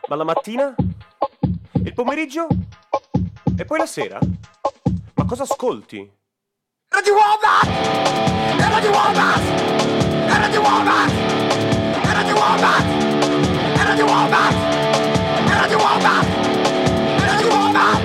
Ma la mattina? Il pomeriggio? E poi la sera? Ma cosa ascolti? Radio Wombat! Radio Wombat! Radio Wombat! Radio Wombat! Radio Wombat! Radio Wombat! Radio Wombat!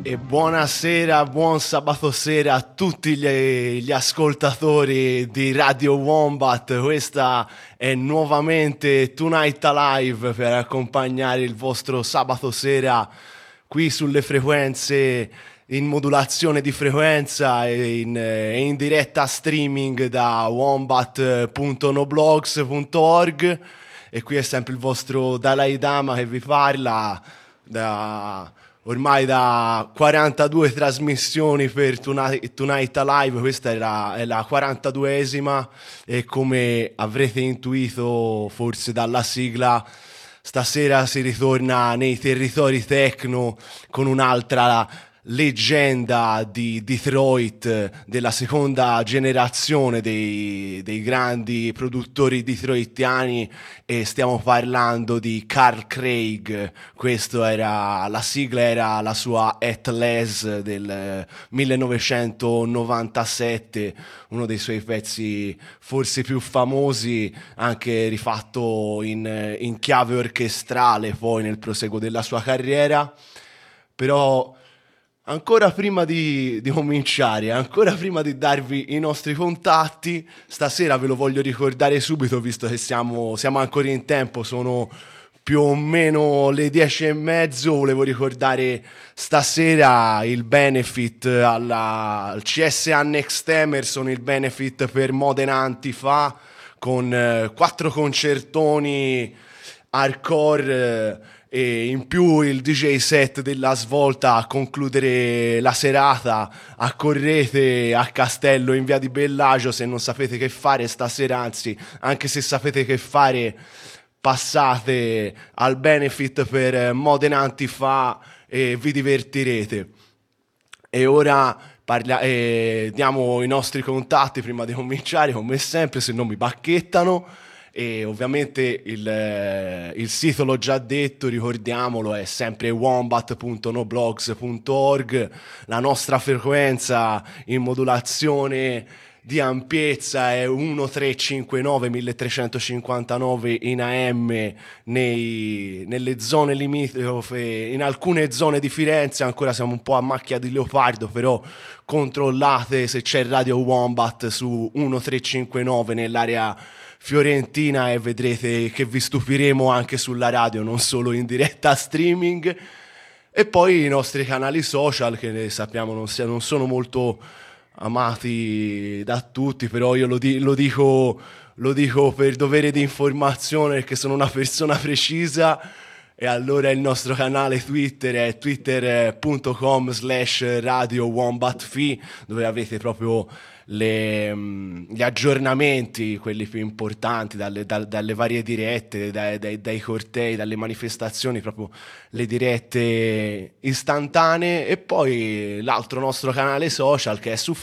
E buonasera, buon sabato sera a tutti gli ascoltatori di Radio Wombat. Questa è nuovamente Tonight Alive per accompagnare il vostro sabato sera qui sulle frequenze in modulazione di frequenza e in diretta streaming da wombat.noblogs.org. E qui è sempre il vostro Dalai Lama che vi parla ormai da 42 trasmissioni per Tonight Alive. Questa è la 42esima e come avrete intuito forse dalla sigla, stasera si ritorna nei territori techno con un'altra leggenda di Detroit, della seconda generazione dei grandi produttori detroitiani, e stiamo parlando di Carl Craig. La sigla era la sua Atlas del 1997, uno dei suoi pezzi forse più famosi, anche rifatto in chiave orchestrale poi nel proseguo della sua carriera. Però ancora prima di cominciare, ancora prima di darvi i nostri contatti, stasera ve lo voglio ricordare subito, visto che siamo ancora in tempo, sono più o meno le 10:30. Volevo ricordare stasera il benefit al CSA Next Emerson, il benefit per Modena Antifa, con 4 concertoni hardcore e in più il DJ set della svolta a concludere la serata. Accorrete a Castello in via di Bellagio se non sapete che fare stasera, anzi anche se sapete che fare passate al benefit per Modena Antifa e vi divertirete. E ora diamo i nostri contatti prima di cominciare, come sempre, se non mi bacchettano. E ovviamente il sito l'ho già detto, ricordiamolo, è sempre wombat.noblogs.org. La nostra frequenza in modulazione di ampiezza è 1359 1359 in AM nelle zone limitrofe. In alcune zone di Firenze ancora siamo un po' a macchia di leopardo, però controllate se c'è Radio Wombat su 1359 nell'area fiorentina e vedrete che vi stupiremo anche sulla radio, non solo in diretta streaming. E poi i nostri canali social, che sappiamo non sono molto amati da tutti, però io lo dico per dovere di informazione, perché sono una persona precisa. E allora il nostro canale Twitter è twitter.com/Radio Wombat, dove avete proprio gli aggiornamenti, quelli più importanti, dalle varie dirette, dai cortei, dalle manifestazioni, proprio le dirette istantanee. E poi l'altro nostro canale social, che è su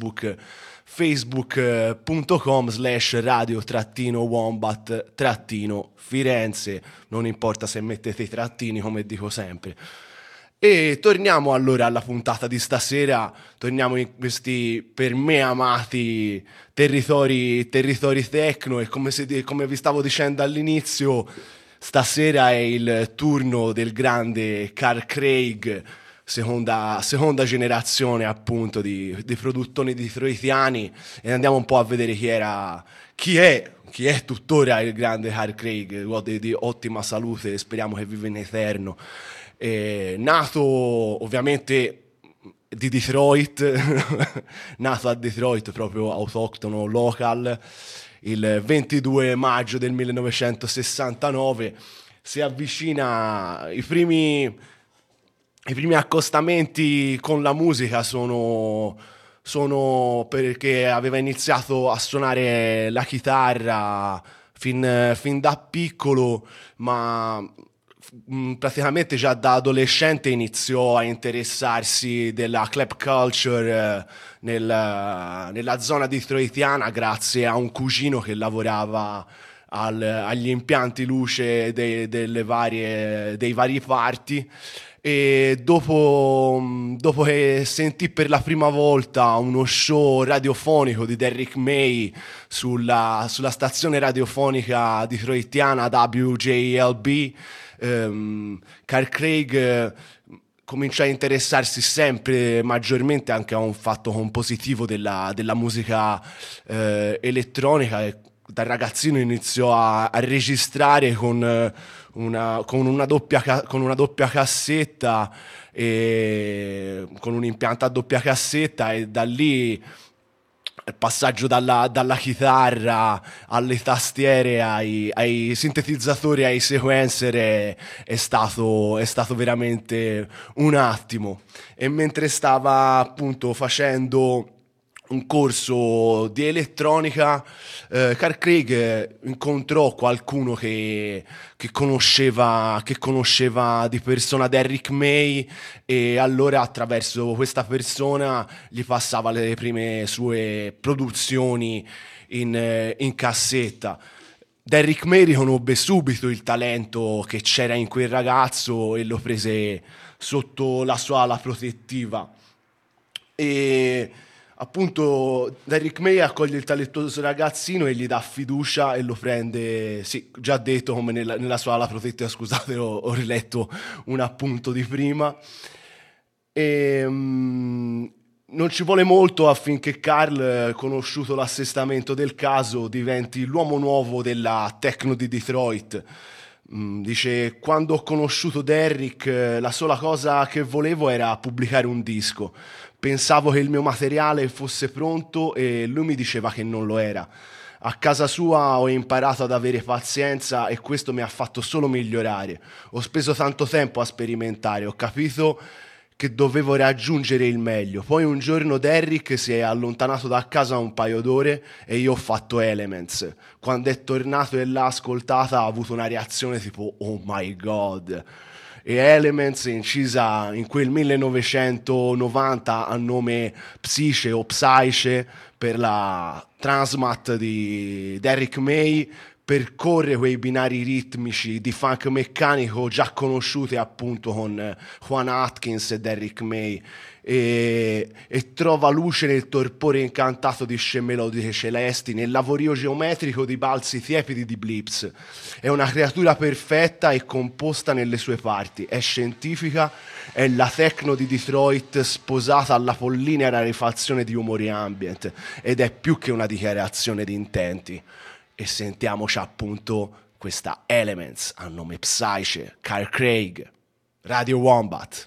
facebook.com/radio-wombat-Firenze, non importa se mettete i trattini, come dico sempre. E torniamo allora alla puntata di stasera, torniamo in questi per me amati territori techno, e come vi stavo dicendo all'inizio, stasera è il turno del grande Carl Craig, seconda generazione appunto di produttori detroitiani, e andiamo un po' a vedere chi è tuttora il grande Carl Craig, di ottima salute, speriamo che vive in eterno. Nato ovviamente di Detroit, nato a Detroit, proprio autoctono, local, il 22 maggio del 1969. Si avvicina, i primi accostamenti con la musica sono perché aveva iniziato a suonare la chitarra fin da piccolo, ma praticamente già da adolescente iniziò a interessarsi della club culture nella zona detroitiana, grazie a un cugino che lavorava agli impianti luce dei vari party. E dopo che sentì per la prima volta uno show radiofonico di Derrick May sulla stazione radiofonica detroitiana WJLB, Carl Craig comincia a interessarsi sempre maggiormente anche a un fatto compositivo della musica elettronica, e da ragazzino iniziò a registrare con una doppia cassetta, e con un impianto a doppia cassetta, e da lì il passaggio dalla chitarra alle tastiere ai sintetizzatori, ai sequencer è stato veramente un attimo. E mentre stava appunto facendo un corso di elettronica, Carl Craig incontrò qualcuno che conosceva di persona Derrick May, e allora attraverso questa persona gli passava le prime sue produzioni in cassetta. Derrick May riconobbe subito il talento che c'era in quel ragazzo e lo prese sotto la sua ala protettiva. E appunto Derrick May accoglie il talentuoso ragazzino e gli dà fiducia e lo prende, sì, già detto, come nella sua ala protettiva. Scusate, ho riletto un appunto di prima. E non ci vuole molto affinché Carl, conosciuto l'assestamento del caso, diventi l'uomo nuovo della techno di Detroit. Dice: quando ho conosciuto Derrick, la sola cosa che volevo era pubblicare un disco. Pensavo che il mio materiale fosse pronto e lui mi diceva che non lo era. A casa sua ho imparato ad avere pazienza e questo mi ha fatto solo migliorare. Ho speso tanto tempo a sperimentare, ho capito che dovevo raggiungere il meglio. Poi un giorno Derrick si è allontanato da casa un paio d'ore e io ho fatto Elements. Quando è tornato e l'ha ascoltata ha avuto una reazione tipo "Oh my God". E Elements, incisa in quel 1990 a nome Psyche o Psyche per la Transmat di Derrick May, percorre quei binari ritmici di funk meccanico già conosciuti appunto con Juan Atkins e Derrick May, e trova luce nel torpore incantato di scie melodiche celesti, nel lavorio geometrico di balzi tiepidi di blips. È una creatura perfetta e composta nelle sue parti, è scientifica, è la techno di Detroit sposata alla pollinea rarefazione di umori ambient, ed è più che una dichiarazione di intenti. E sentiamoci appunto questa Elements a nome Psyche, Carl Craig, Radio Wombat.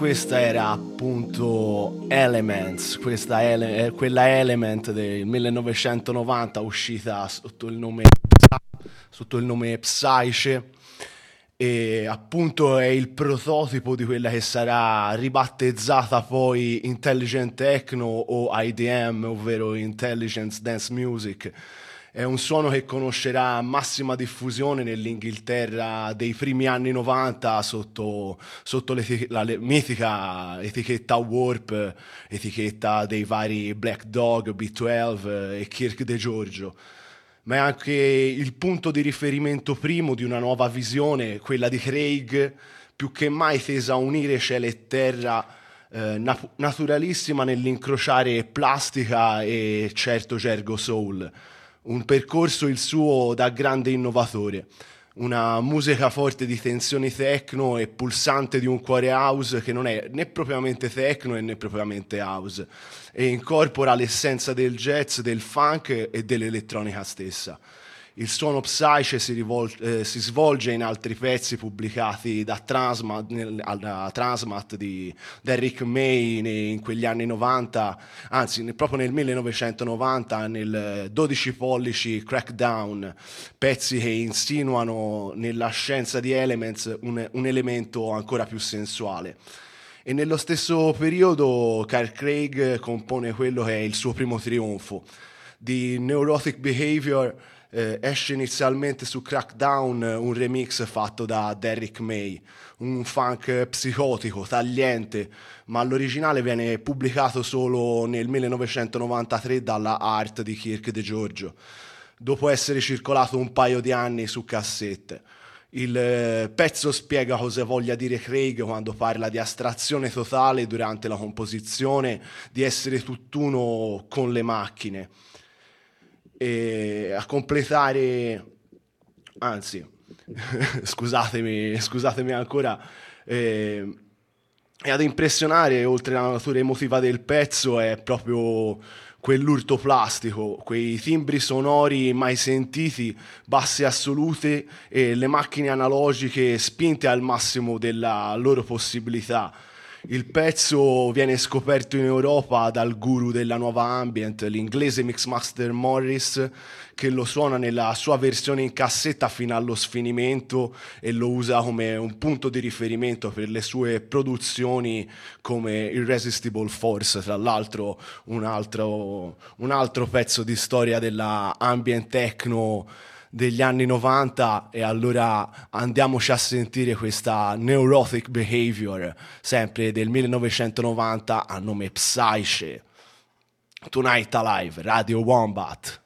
questa era appunto Elements, quella Element del 1990 uscita sotto il nome Psyche, e appunto è il prototipo di quella che sarà ribattezzata poi Intelligent Techno o IDM, ovvero Intelligence Dance Music. È un suono che conoscerà massima diffusione nell'Inghilterra dei primi anni 90 sotto la mitica etichetta Warp, etichetta dei vari Black Dog, B12 e Kirk De Giorgio. Ma è anche il punto di riferimento primo di una nuova visione, quella di Craig, più che mai tesa a unire cielo e terra, naturalissima nell'incrociare plastica e certo gergo soul. Un percorso il suo da grande innovatore, una musica forte di tensioni techno e pulsante di un cuore house che non è né propriamente techno e né propriamente house, e incorpora l'essenza del jazz, del funk e dell'elettronica stessa. Il suono Psyche si svolge in altri pezzi pubblicati da Transmat di Derrick May in quegli anni 90, anzi proprio nel 1990, nel 12 pollici Crackdown, pezzi che insinuano nella scienza di Elements un elemento ancora più sensuale. E nello stesso periodo Carl Craig compone quello che è il suo primo trionfo. Di Neurotic Behavior esce inizialmente su Crackdown un remix fatto da Derrick May, un funk psicotico, tagliente, ma l'originale viene pubblicato solo nel 1993 dalla Art di Kirk De Giorgio, dopo essere circolato un paio di anni su cassette. Il pezzo spiega cosa voglia dire Craig quando parla di astrazione totale durante la composizione, di essere tutt'uno con le macchine. E a completare, anzi, scusatemi ancora, e ad impressionare, oltre alla natura emotiva del pezzo, è proprio quell'urto plastico, quei timbri sonori mai sentiti, basse assolute e le macchine analogiche spinte al massimo della loro possibilità. Il pezzo viene scoperto in Europa dal guru della nuova ambient, l'inglese Mixmaster Morris, che lo suona nella sua versione in cassetta fino allo sfinimento e lo usa come un punto di riferimento per le sue produzioni come Irresistible Force, tra l'altro un altro pezzo di storia della ambient techno degli anni 90. E allora andiamoci a sentire questa Neurotic Behavior, sempre del 1990, a nome Psyche. Tonight Alive, Radio Wombat.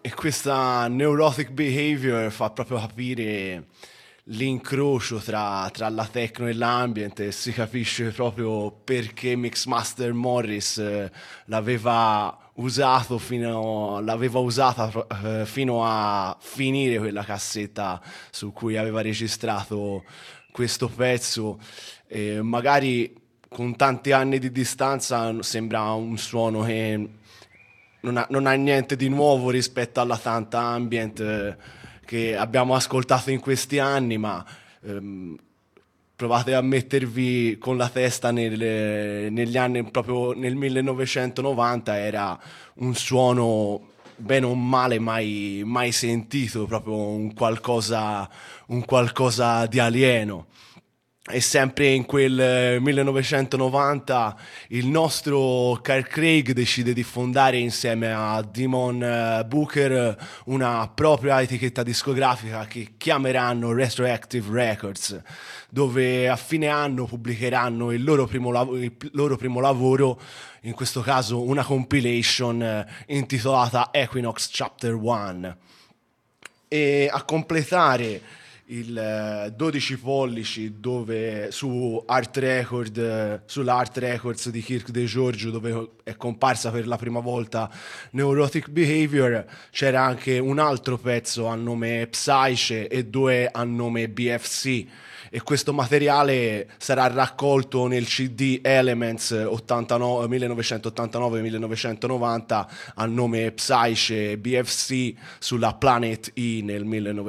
E questa neurotic behavior fa proprio capire l'incrocio tra la techno e l'ambient, e si capisce proprio perché Mixmaster Morris l'aveva usata fino a finire quella cassetta su cui aveva registrato questo pezzo. Magari con tanti anni di distanza sembra un suono che non ha niente di nuovo rispetto alla tanta ambient che abbiamo ascoltato in questi anni, ma provate a mettervi con la testa negli anni, proprio nel 1990 era un suono bene o male mai sentito, proprio un qualcosa di alieno. E sempre in quel 1990 il nostro Carl Craig decide di fondare insieme a Damon Booker una propria etichetta discografica che chiameranno Retroactive Records, dove a fine anno pubblicheranno il loro primo lavoro, in questo caso una compilation intitolata Equinox Chapter 1. E a completare il 12 pollici dove sulla Art Records di Kirk DeGiorgio, dove è comparsa per la prima volta Neurotic Behavior, c'era anche un altro pezzo a nome Psyche e 2 a nome BFC, e questo materiale sarà raccolto nel CD Elements 1989-1990 a nome Psyche BFC sulla Planet E nel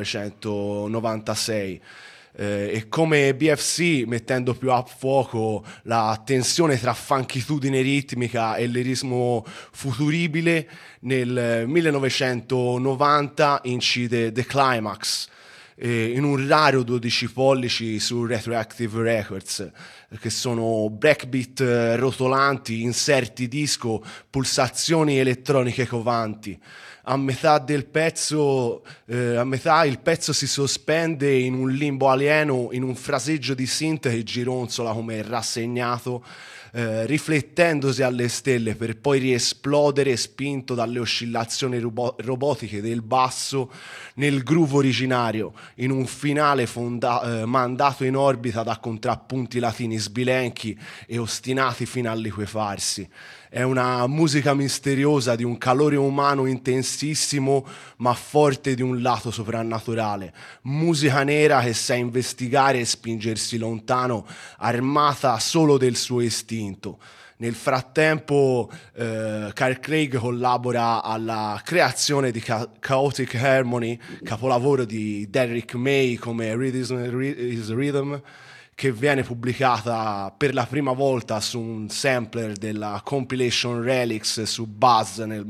1996. E come BFC, mettendo più a fuoco la tensione tra funkitudine ritmica e lirismo futuribile, nel 1990 incide The Climax, in un raro 12 pollici su Retroactive Records, che sono breakbeat rotolanti, inserti disco, pulsazioni elettroniche covanti. A metà il pezzo si sospende in un limbo alieno, in un fraseggio di synth che gironzola come rassegnato, riflettendosi alle stelle per poi riesplodere spinto dalle oscillazioni robotiche del basso nel groove originario, in un finale mandato in orbita da contrappunti latini sbilenchi e ostinati fino a liquefarsi. È una musica misteriosa di un calore umano intensissimo, ma forte di un lato soprannaturale. Musica nera che sa investigare e spingersi lontano, armata solo del suo istinto. Nel frattempo Carl Craig collabora alla creazione di Chaotic Harmony, capolavoro di Derrick May, come Read is Rhythm, che viene pubblicata per la prima volta su un sampler della compilation Relics su Buzz nel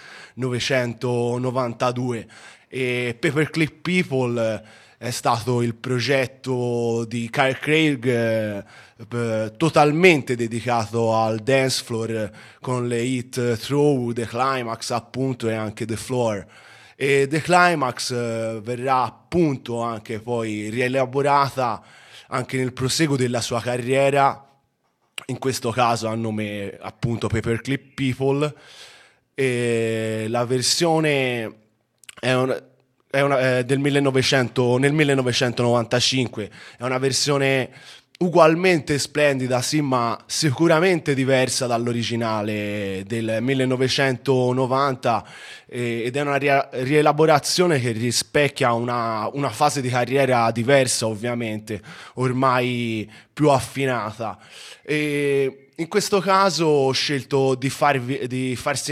1992. E Paperclip People è stato il progetto di Carl Craig totalmente dedicato al dance floor, con le hit Throw, The Climax appunto e anche The Floor. E The Climax verrà appunto anche poi rielaborata anche nel proseguo della sua carriera, in questo caso a nome appunto Paperclip People, e la versione è del 1995, è una versione ugualmente splendida, sì, ma sicuramente diversa dall'originale del 1990, ed è una rielaborazione che rispecchia una fase di carriera diversa, ovviamente, ormai più affinata. E in questo caso ho scelto di farvi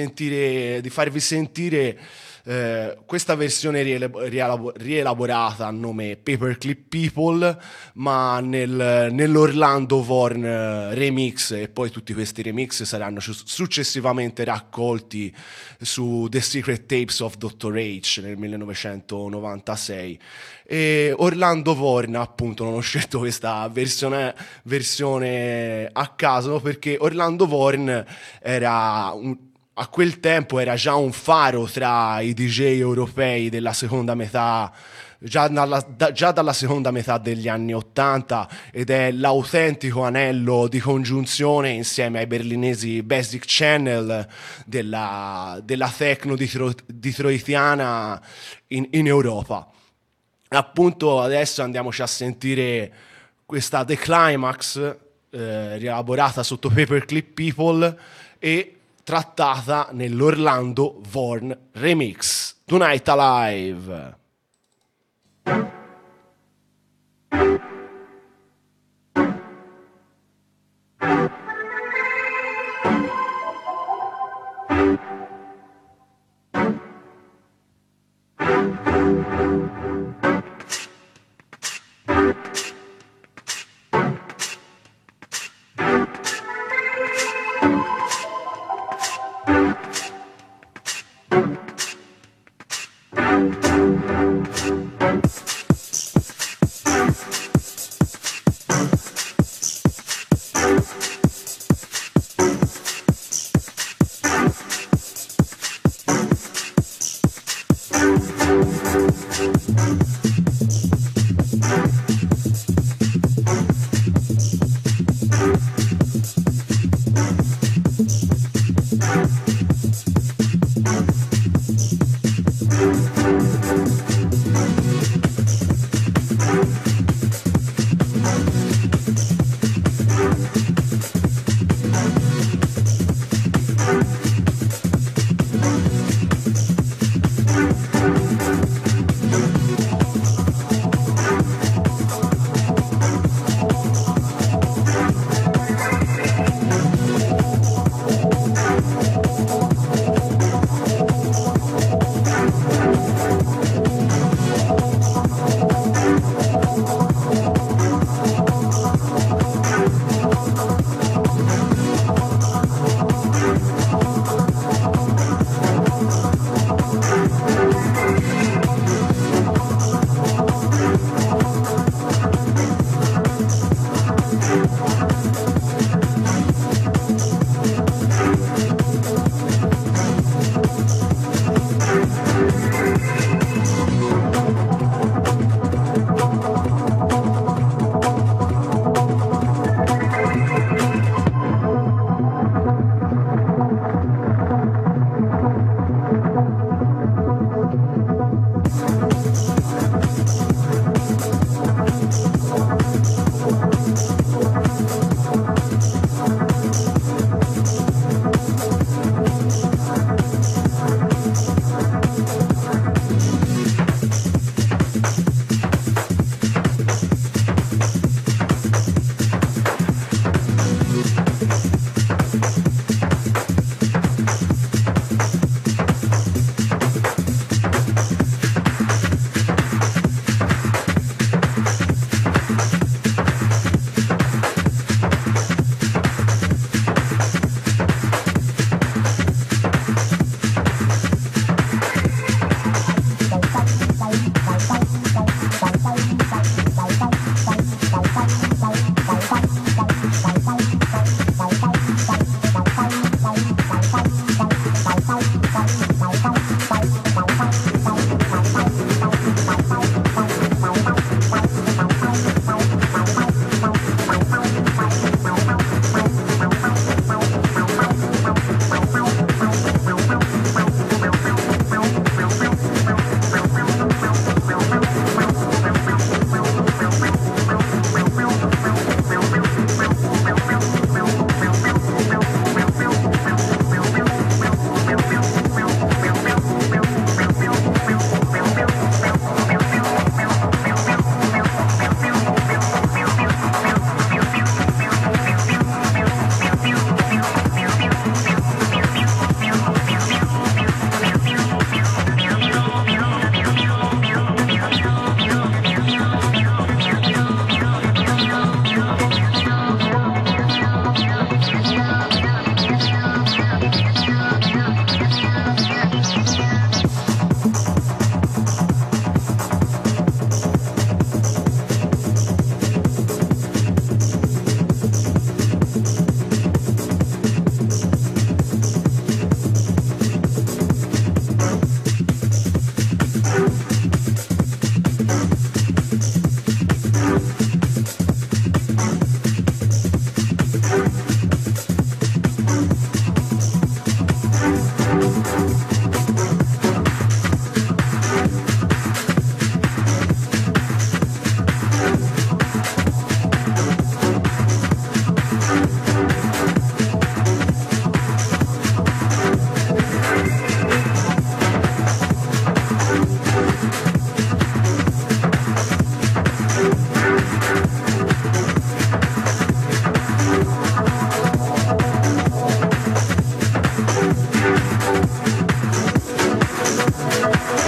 sentire questa versione rielaborata a nome Paperclip People, ma nell'Orlando Vorn remix, e poi tutti questi remix saranno successivamente raccolti su The Secret Tapes of Dr. H nel 1996. E Orlando Vorn, appunto, non ho scelto questa versione a caso, perché Orlando Vorn a quel tempo era già un faro tra i DJ europei della seconda metà già dalla seconda metà degli anni '80, ed è l'autentico anello di congiunzione insieme ai berlinesi Basic Channel della techno detroitiana in Europa. Appunto adesso andiamoci a sentire questa The Climax, rielaborata sotto Paperclip People e trattata nell'Orlando Vorn Remix. Tonight Alive.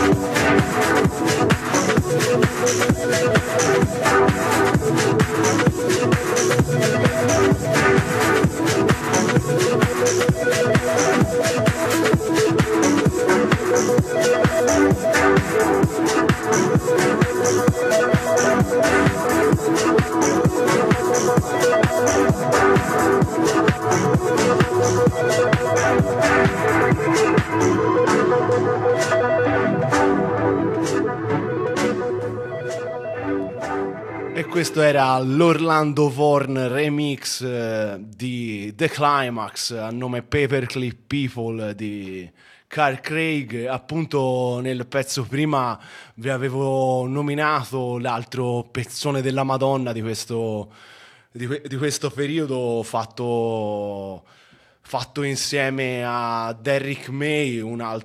Questo era l'Orlando Vorn remix di The Climax a nome Paperclip People di Carl Craig. Appunto nel pezzo prima vi avevo nominato l'altro pezzone della Madonna di questo periodo fatto insieme a Derrick May,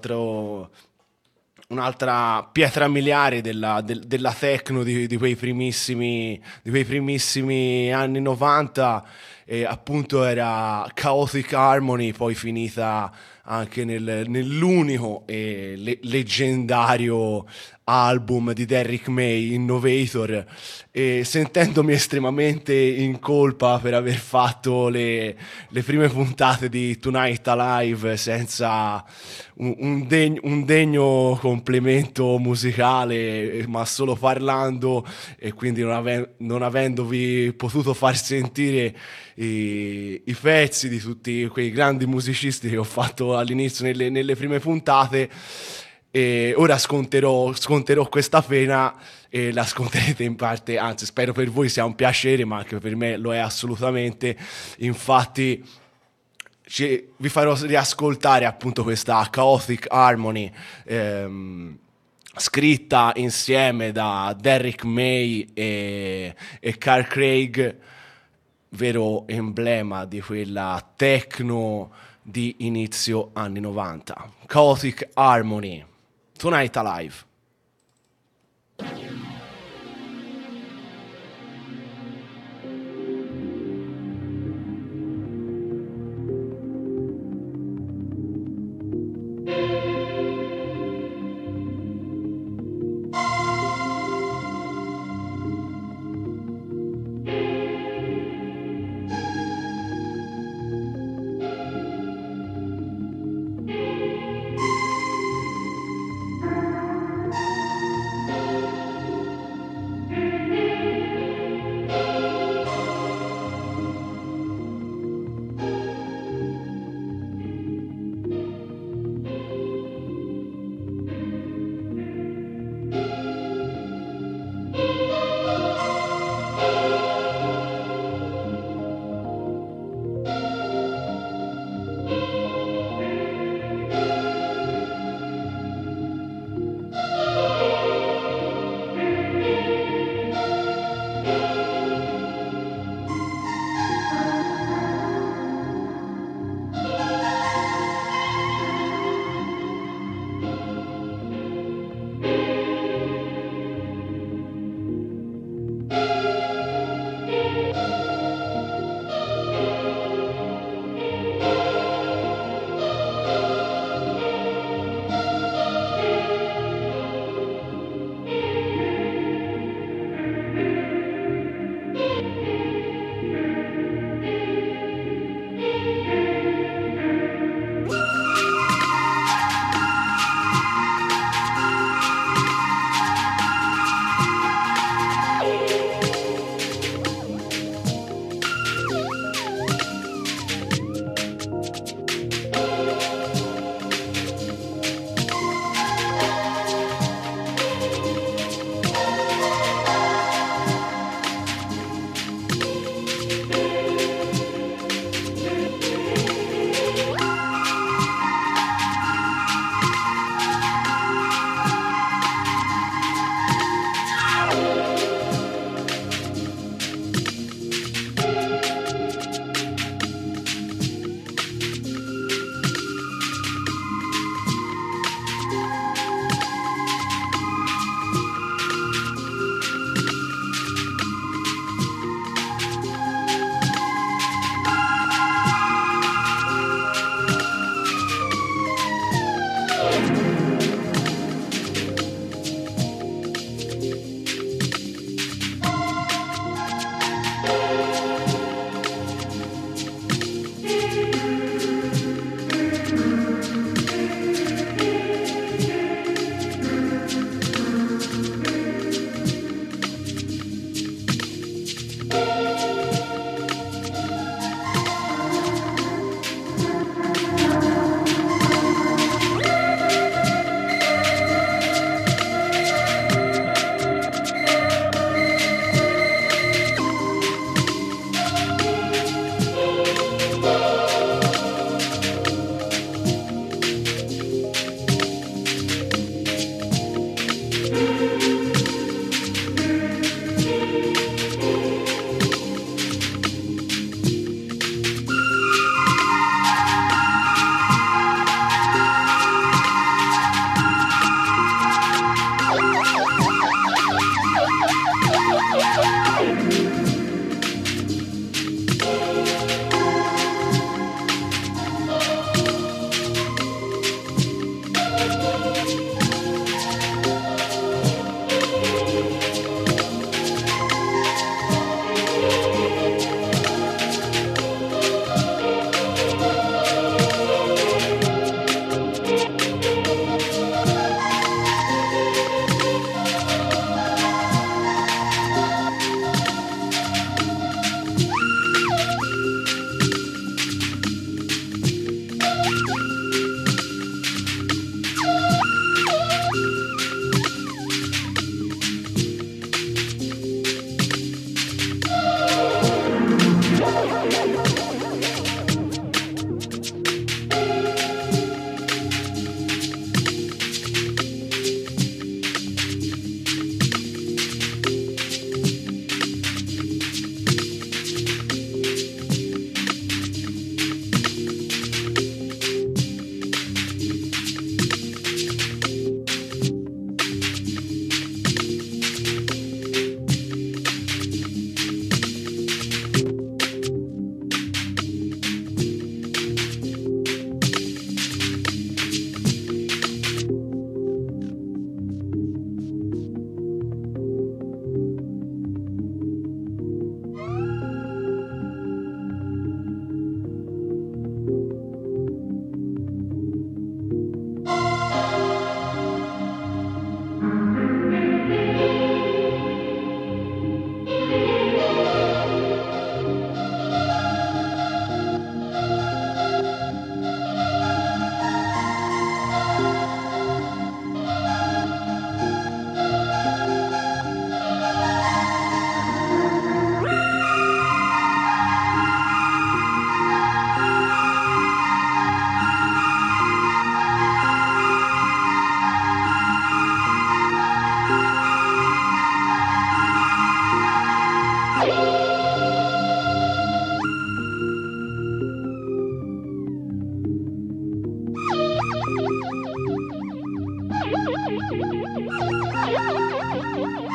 un'altra pietra miliare della techno di quei primissimi anni 90, e appunto era Chaotic Harmony, poi finita anche nell'unico e leggendario album di Derrick May, Innovator, e sentendomi estremamente in colpa per aver fatto le prime puntate di Tonight Alive senza un degno complemento musicale, ma solo parlando, e quindi non avendovi potuto far sentire i pezzi di tutti quei grandi musicisti che ho fatto all'inizio nelle prime puntate. E ora sconterò questa pena, e la sconterete in parte, anzi spero per voi sia un piacere, ma anche per me lo è assolutamente. Infatti vi farò riascoltare appunto questa Chaotic Harmony, scritta insieme da Derrick May e Carl Craig, vero emblema di quella techno di inizio anni 90. Chaotic Harmony, Tonight Alive.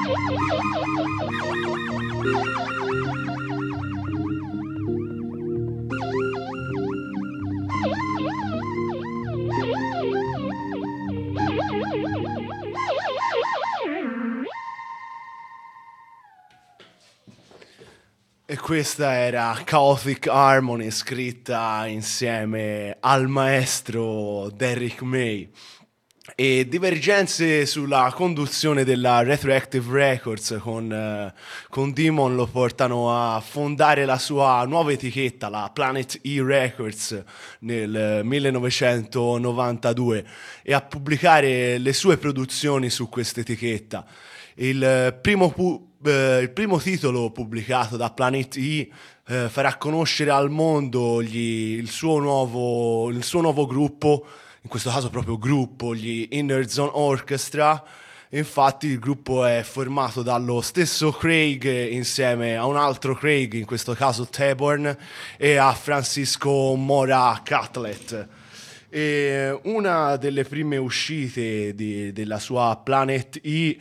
E questa era Chaotic Harmony, scritta insieme al maestro Derrick May. E divergenze sulla conduzione della Retroactive Records con Demon lo portano a fondare la sua nuova etichetta, la Planet E Records, nel 1992 e a pubblicare le sue produzioni su questa etichetta. Il primo titolo pubblicato da Planet E farà conoscere al mondo il suo nuovo gruppo, in questo caso proprio gruppo, gli Inner Zone Orchestra. Infatti il gruppo è formato dallo stesso Craig insieme a un altro Craig, in questo caso Taborn, e a Francisco Mora Catlett. E una delle prime uscite della sua Planet E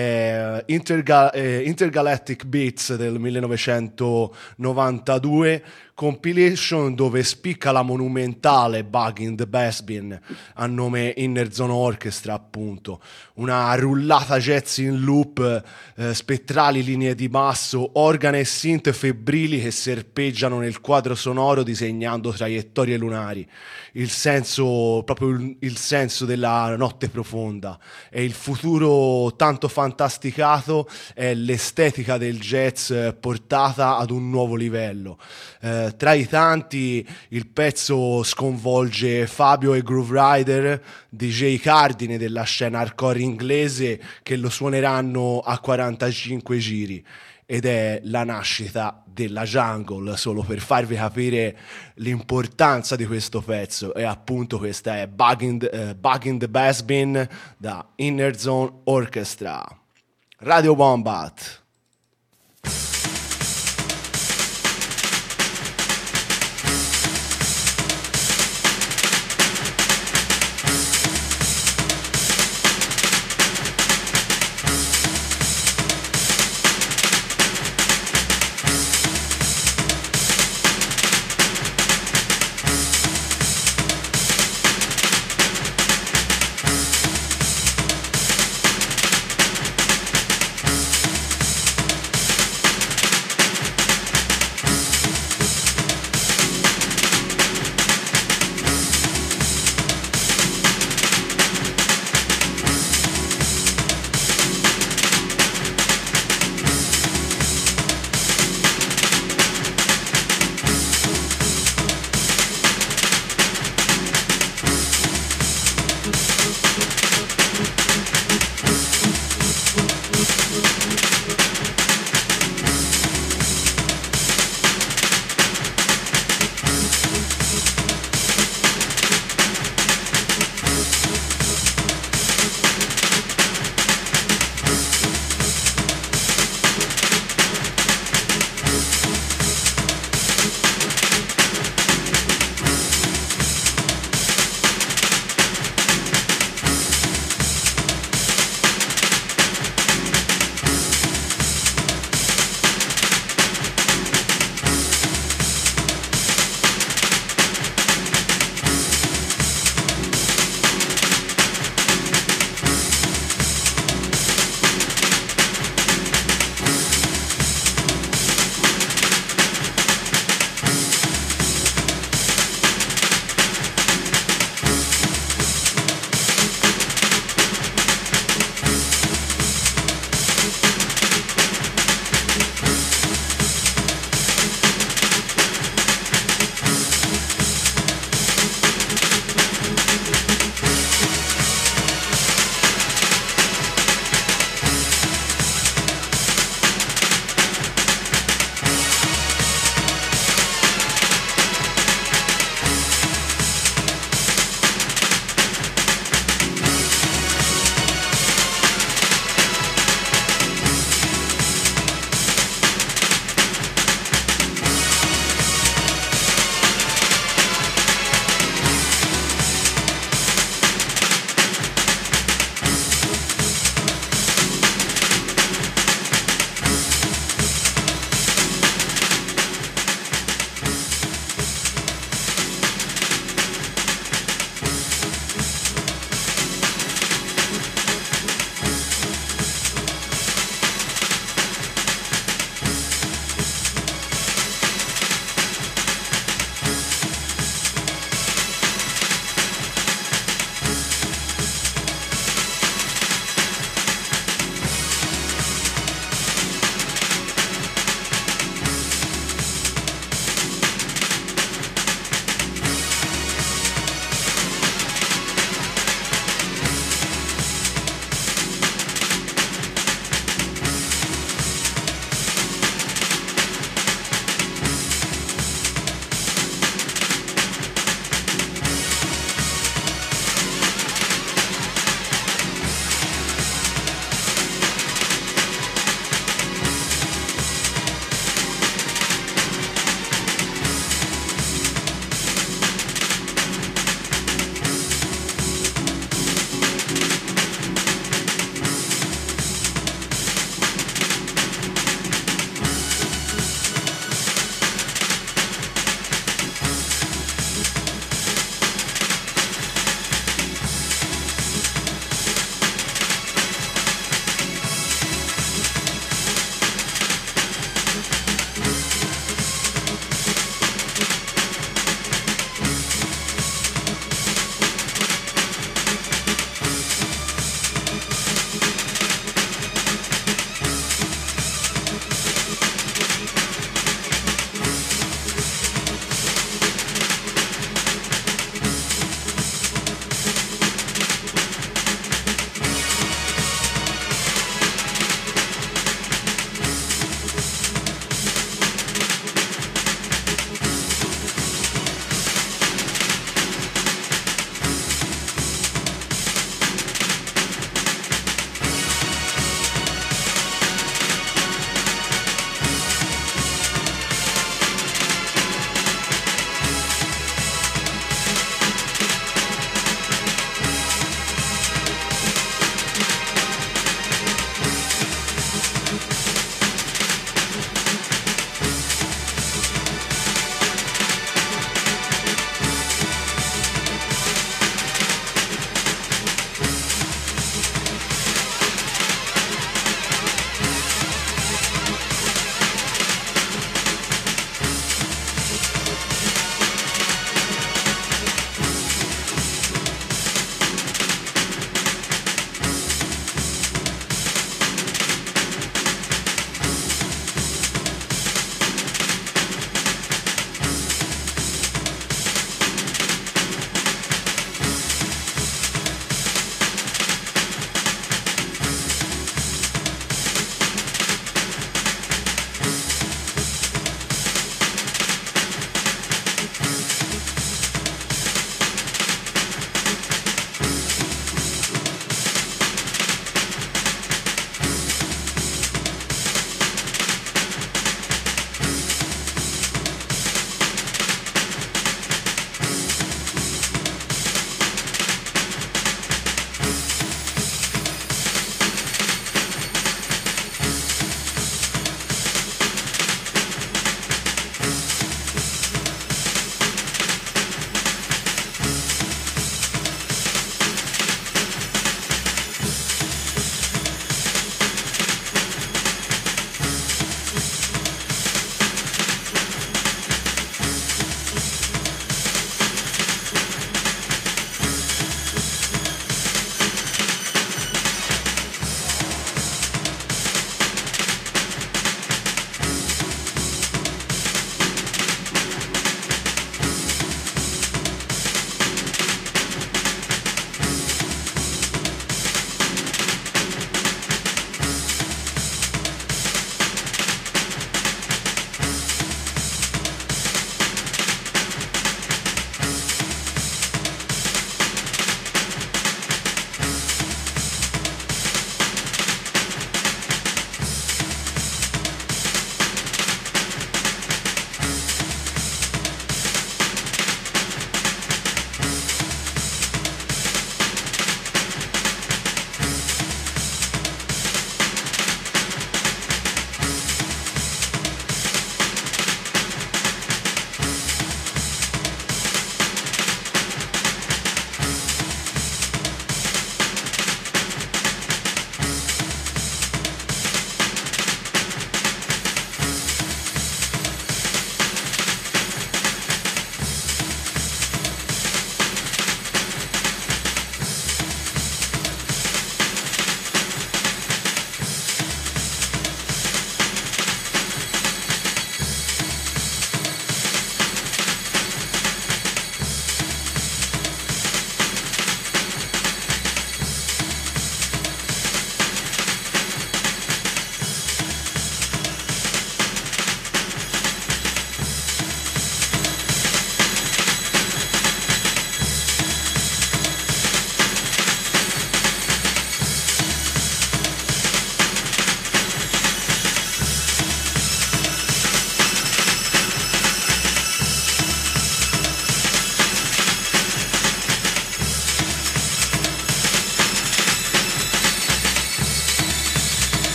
Intergalactic Beats del 1992, compilation dove spicca la monumentale Bug in the Bassbin a nome Inner Zone Orchestra, appunto, una rullata jazz in loop, spettrali linee di basso, organe e synth febbrili che serpeggiano nel quadro sonoro disegnando traiettorie lunari. Il senso della notte profonda e il futuro tanto fantasticato è l'estetica del jazz portata ad un nuovo livello. Tra i tanti il pezzo sconvolge Fabio e Groove Rider, DJ cardine della scena hardcore inglese, che lo suoneranno a 45 giri, ed è la nascita della jungle, solo per farvi capire l'importanza di questo pezzo. E appunto questa è Bug in the Bassbin da Inner Zone Orchestra. Radio Wombat.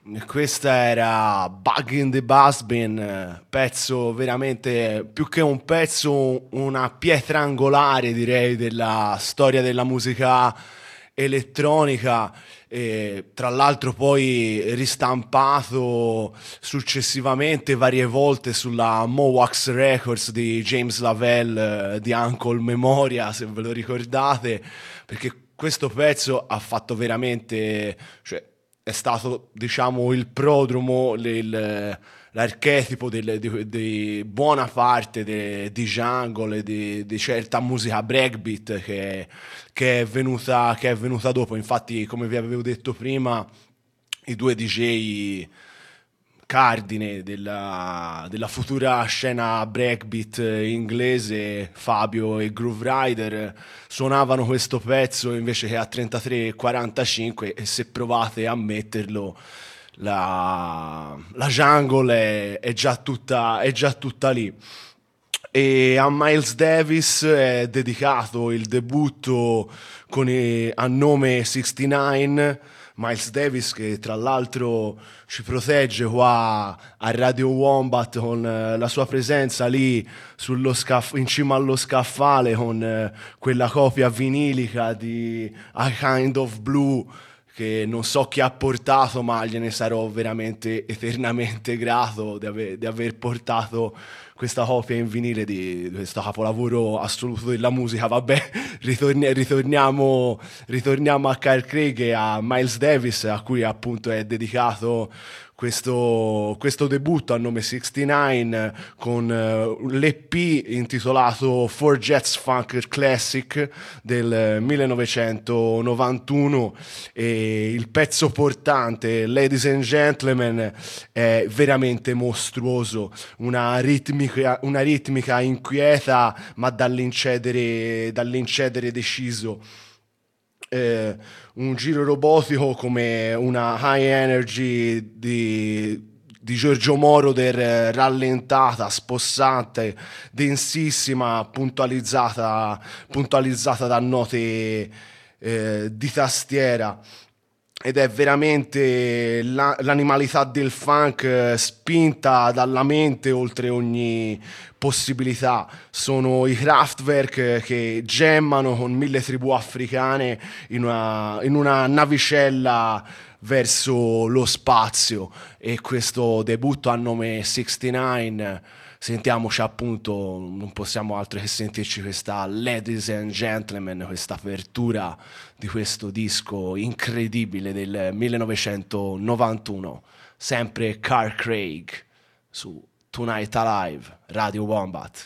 Questa era Bug in the Busbin, pezzo veramente più che un pezzo, una pietra angolare direi della storia della musica elettronica, e tra l'altro poi ristampato successivamente varie volte sulla Mowax Records di James Lavelle, di Uncle Memoria, se ve lo ricordate, perché questo pezzo ha fatto veramente, cioè, è stato, diciamo, il prodromo, l'archetipo di buona parte di jungle e di certa musica breakbeat che è venuta dopo. Infatti, come vi avevo detto prima, i due DJ cardine della futura scena breakbeat inglese, Fabio e Groove Rider, suonavano questo pezzo invece che a 33-45, e se provate a metterlo la jungle è già tutta lì. E a Miles Davis è dedicato il debutto a nome 69. Miles Davis, che tra l'altro ci protegge qua a Radio Wombat con la sua presenza lì in cima allo scaffale con quella copia vinilica di A Kind of Blue, che non so chi ha portato, ma gliene sarò veramente eternamente grato di aver portato questa copia in vinile di questo capolavoro assoluto della musica. Vabbè, ritorniamo a Carl Craig e a Miles Davis, a cui appunto è dedicato questo debutto a nome 69, con l'EP intitolato Four Jets Funk Classic del 1991, e il pezzo portante, Ladies and Gentlemen, è veramente mostruoso, una ritmica inquieta ma dall'incedere deciso, un giro robotico come una high energy di Giorgio Moroder, rallentata, spossante, densissima, puntualizzata da note di tastiera. Ed è veramente l'animalità del funk, spinta dalla mente oltre ogni possibilità. Sono i Kraftwerk che gemmano con 1000 tribù africane in una navicella verso lo spazio, e questo debutto a nome 69, sentiamoci appunto, non possiamo altro che sentirci questa Ladies and Gentlemen, questa apertura di questo disco incredibile del 1991, sempre Carl Craig su Tonight Alive, Radio Wombat.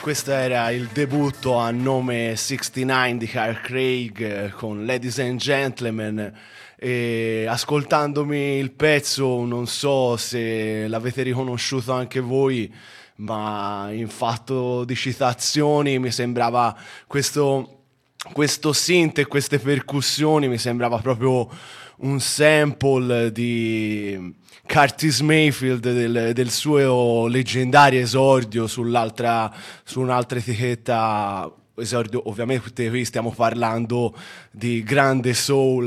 Questo era il debutto a nome 69 di Carl Craig con Ladies and Gentlemen, e ascoltandomi il pezzo non so se l'avete riconosciuto anche voi, ma in fatto di citazioni mi sembrava questo synth e queste percussioni mi sembrava proprio un sample di Curtis Mayfield del suo leggendario esordio su un'altra etichetta. Esordio, ovviamente qui stiamo parlando di grande soul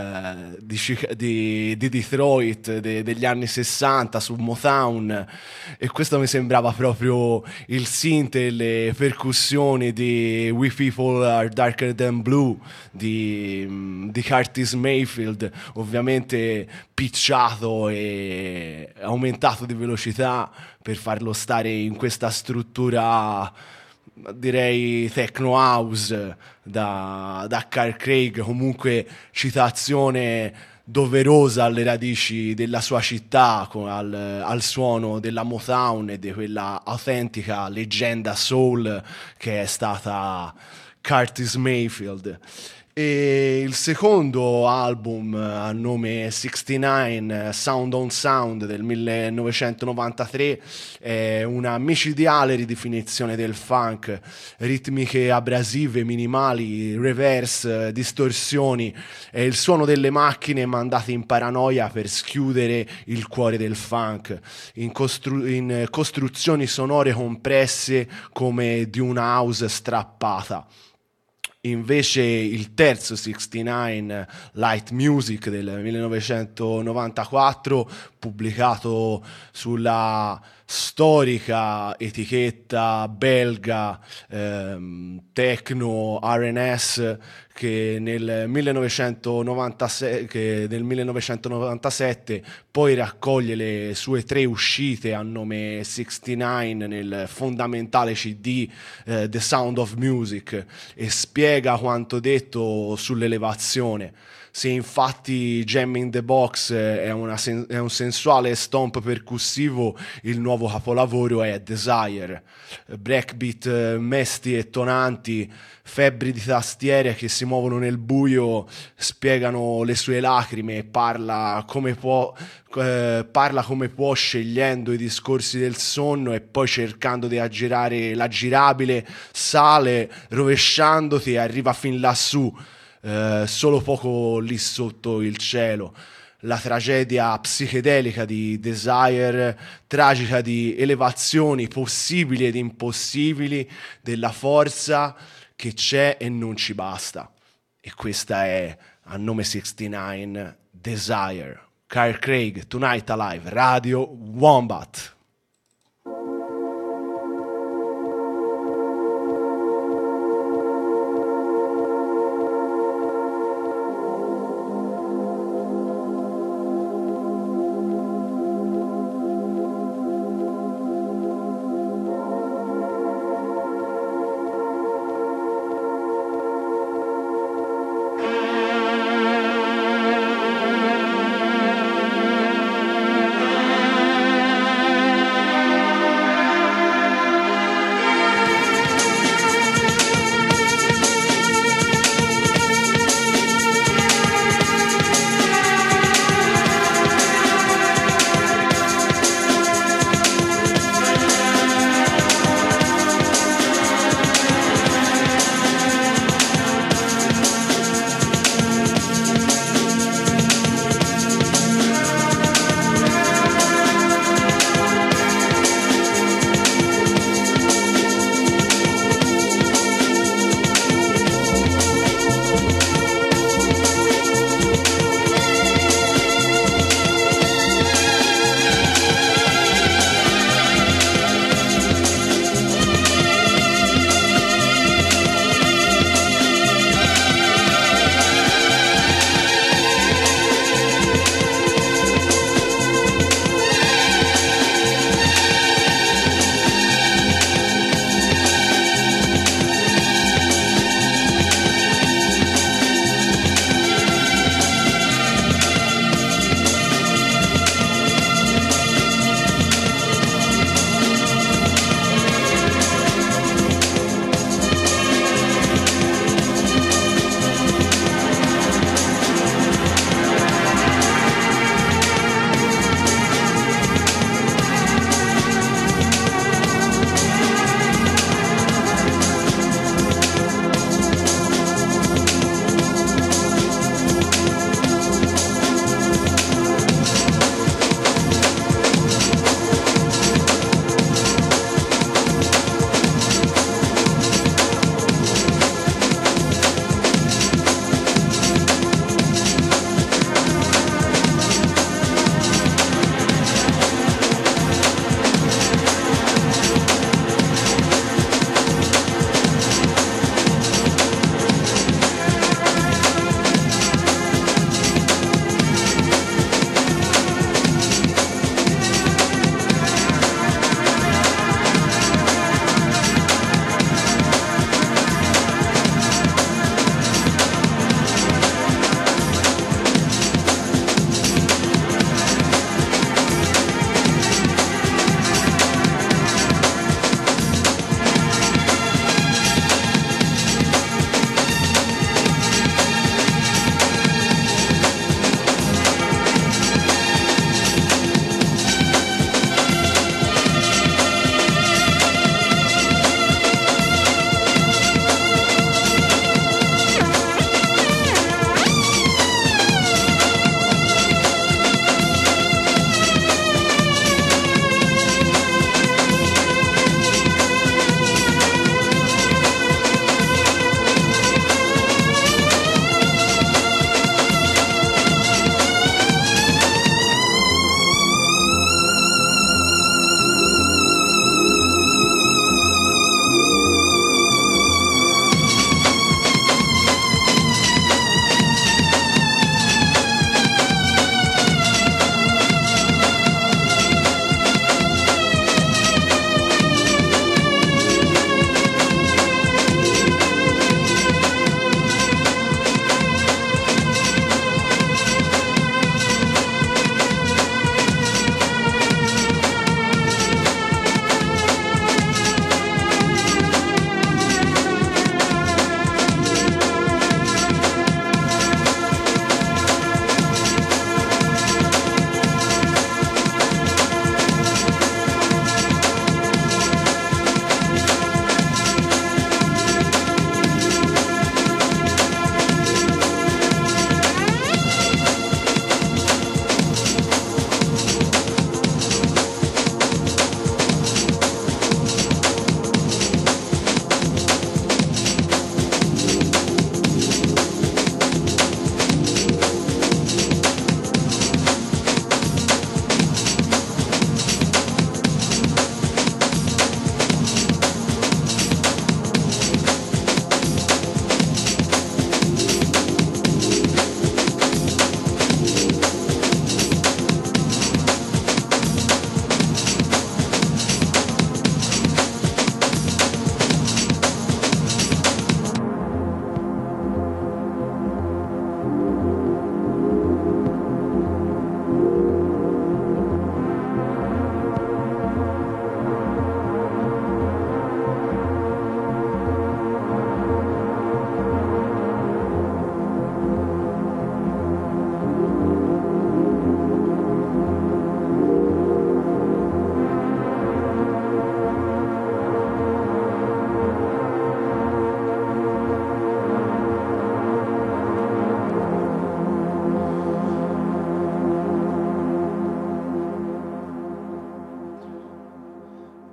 di Detroit degli anni 60 su Motown, e questo mi sembrava proprio il synth e le percussioni di We People Are Darker Than Blue di Curtis Mayfield, ovviamente pitchato e aumentato di velocità per farlo stare in questa struttura, direi techno house da Carl Craig. Comunque citazione doverosa alle radici della sua città, al suono della Motown e di quella autentica leggenda soul che è stata Curtis Mayfield. E il secondo album a nome 69, Sound on Sound del 1993, è una micidiale ridefinizione del funk, ritmiche abrasive, minimali, reverse, distorsioni e il suono delle macchine mandate in paranoia per schiudere il cuore del funk, in costruzioni sonore compresse come di una house strappata. Invece il terzo 69, Light Music del 1994, pubblicato sulla storica etichetta belga Techno RNS, che nel 1997 poi raccoglie le sue 3 uscite a nome 69 nel fondamentale CD The Sound of Music, e spiega quanto detto sull'elevazione. Se infatti Jam in the Box è un sensuale stomp percussivo, il nuovo capolavoro è Desire. Breakbeat mesti e tonanti, febbri di tastiere che si muovono nel buio, spiegano le sue lacrime e parla come può, scegliendo i discorsi del sonno e poi cercando di aggirare l'aggirabile, sale rovesciandoti e arriva fin lassù, solo poco lì sotto il cielo. La tragedia psichedelica di Desire, tragica di elevazioni possibili ed impossibili, della forza che c'è e non ci basta. E questa è a nome 69, Desire. Carl Craig, Tonight Alive, Radio Wombat.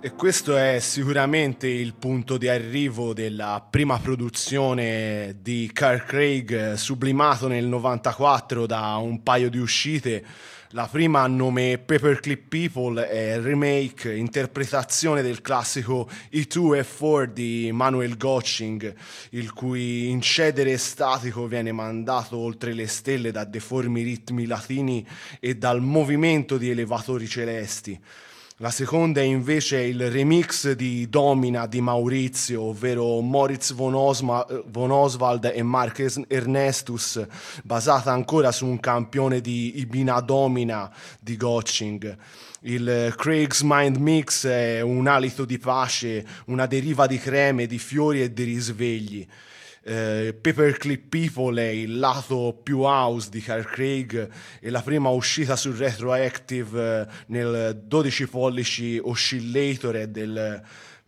E questo è sicuramente il punto di arrivo della prima produzione di Carl Craig, sublimato nel 94 da un paio di uscite. La prima a nome Paperclip People è remake, interpretazione del classico E2 e 4 di Manuel Gotching, il cui incedere statico viene mandato oltre le stelle da deformi ritmi latini e dal movimento di elevatori celesti. La seconda è invece il remix di Domina di Maurizio, ovvero Moritz von Oswald e Mark Ernestus, basata ancora su un campione di Ibina Domina di Gotching. Il Craig's Mind Mix è un alito di pace, una deriva di creme, di fiori e di risvegli. Paperclip People è il lato più house di Carl Craig e la prima uscita su Retroactive nel 12 pollici Oscillator è del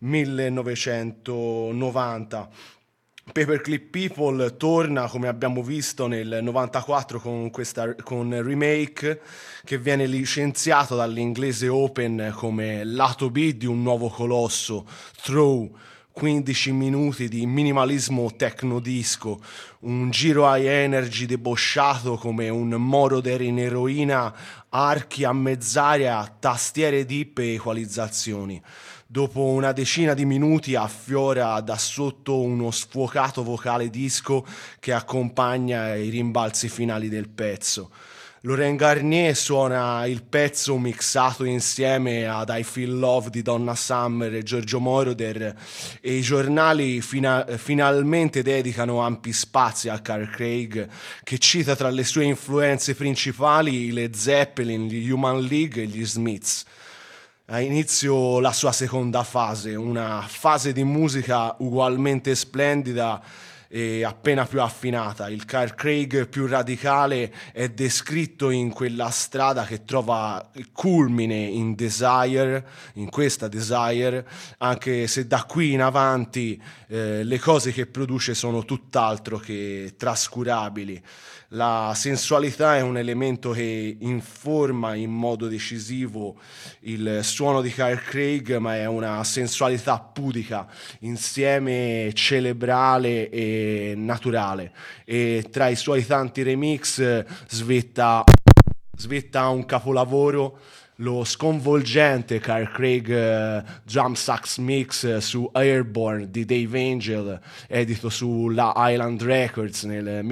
1990. Paperclip People torna, come abbiamo visto, nel 94 con remake che viene licenziato dall'inglese Open come lato B di un nuovo colosso, Throw. 15 minuti di minimalismo techno-disco, un giro high energy debosciato come un Moroder in eroina, archi a mezz'aria, tastiere deep e equalizzazioni. Dopo una decina di minuti affiora da sotto uno sfuocato vocale disco che accompagna i rimbalzi finali del pezzo. Laurent Garnier suona il pezzo mixato insieme ad I Feel Love di Donna Summer e Giorgio Moroder e i giornali finalmente dedicano ampi spazi a Carl Craig, che cita tra le sue influenze principali le Zeppelin, gli Human League e gli Smiths. Ha inizio la sua seconda fase, una fase di musica ugualmente splendida e appena più affinata. Il Carl Craig più radicale è descritto in quella strada che trova il culmine in Desire, in questa Desire, anche se da qui in avanti le cose che produce sono tutt'altro che trascurabili. La sensualità è un elemento che informa in modo decisivo il suono di Carl Craig, ma è una sensualità pudica, insieme cerebrale e naturale. E tra i suoi tanti remix svetta un capolavoro, lo sconvolgente Carl Craig Drum Sax Mix su Airborne di Dave Angel, edito sulla Island Records nel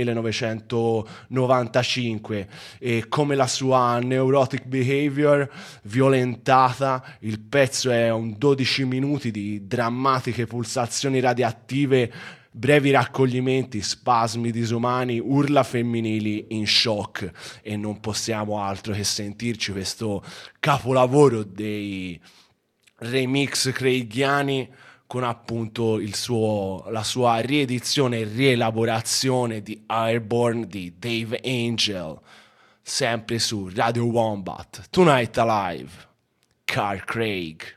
1995, e come la sua Neurotic Behavior violentata, il pezzo è un 12 minuti di drammatiche pulsazioni radioattive, brevi raccoglimenti, spasmi disumani, urla femminili in shock, e non possiamo altro che sentirci questo capolavoro dei remix craigiani con appunto la sua riedizione e rielaborazione di Airborne di Dave Angel, sempre su Radio Wombat. Tonight Alive, Carl Craig.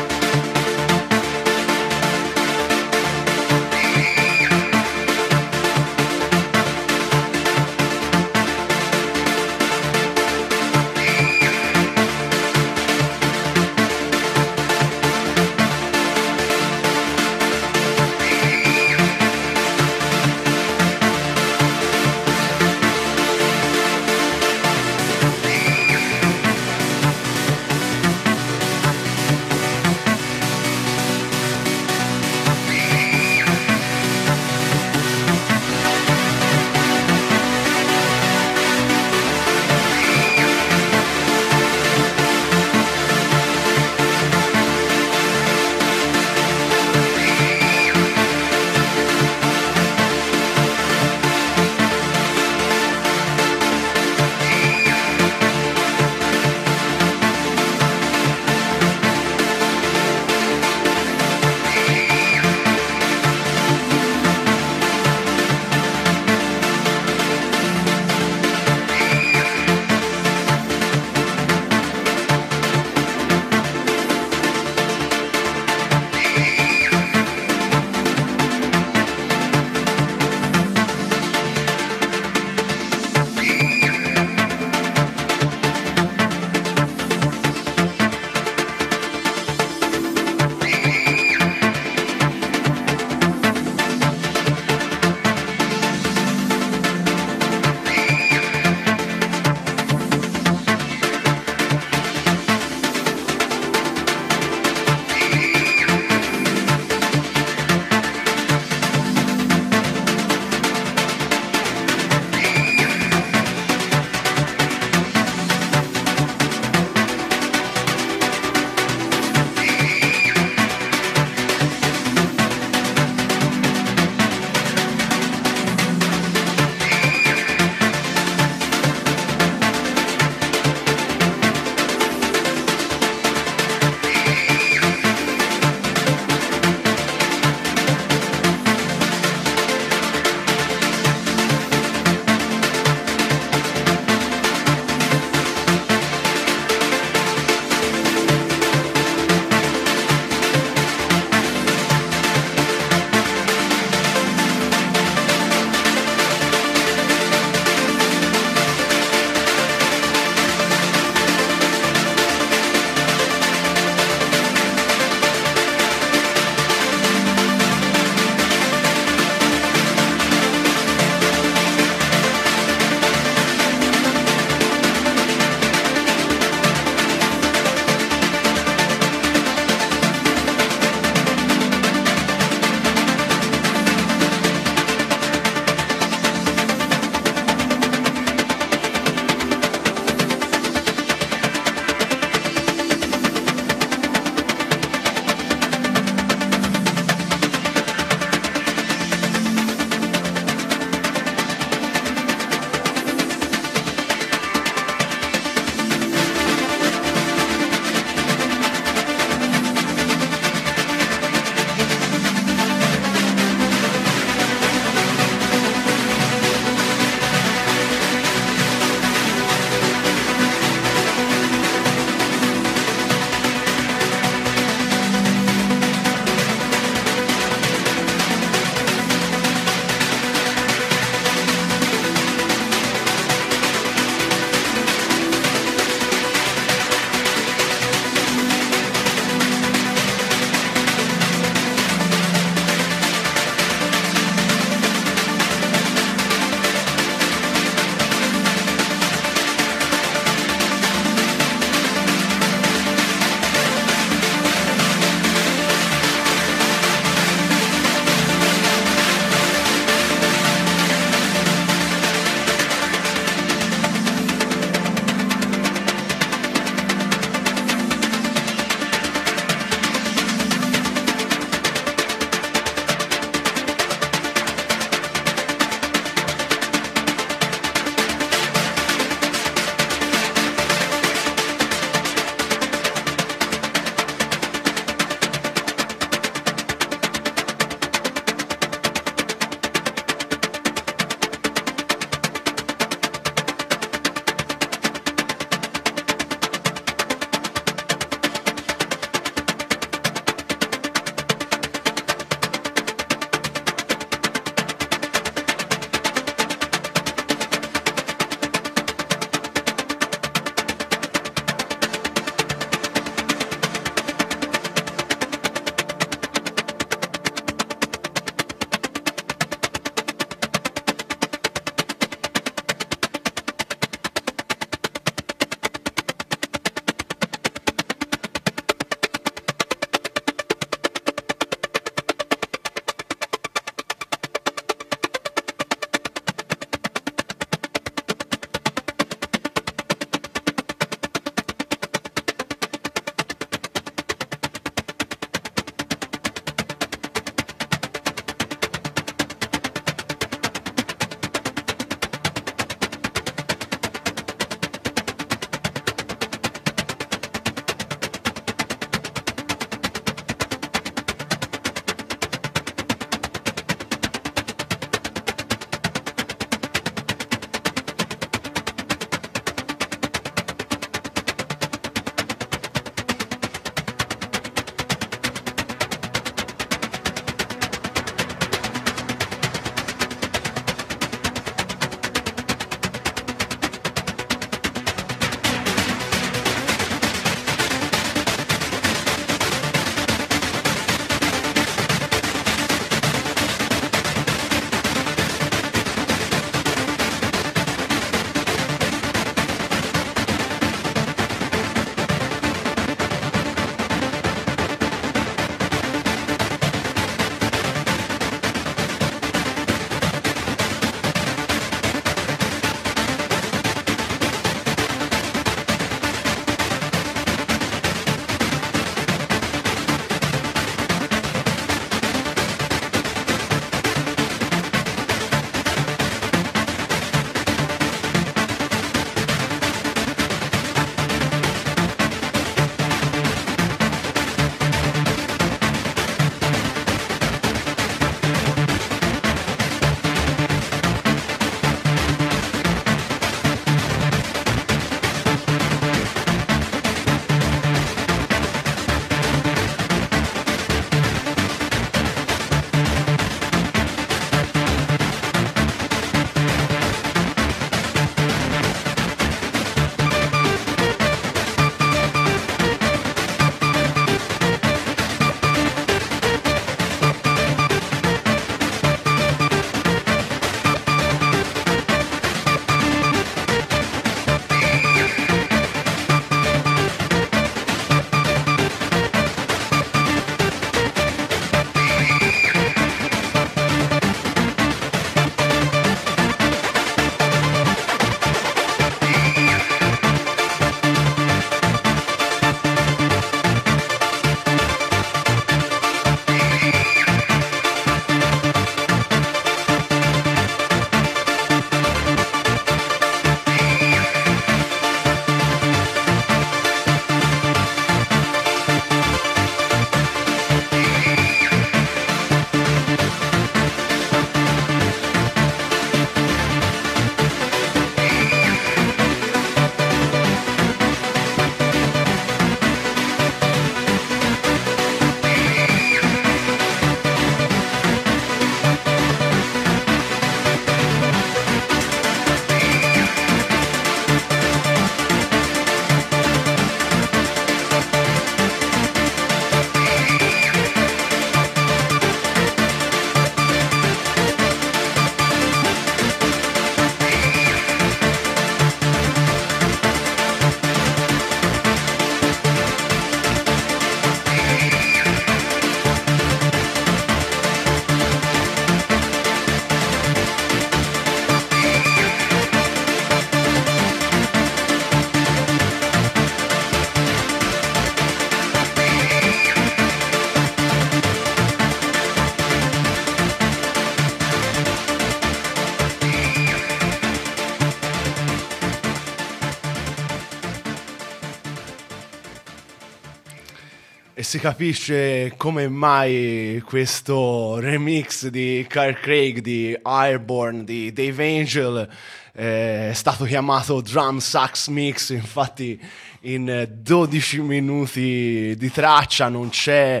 e si capisce come mai questo remix di Carl Craig di Airborne di Dave Angel è stato chiamato Drum Sax Mix. Infatti in 12 minuti di traccia non c'è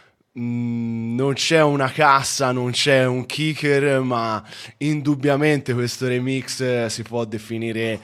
una cassa, non c'è un kicker, ma indubbiamente questo remix si può definire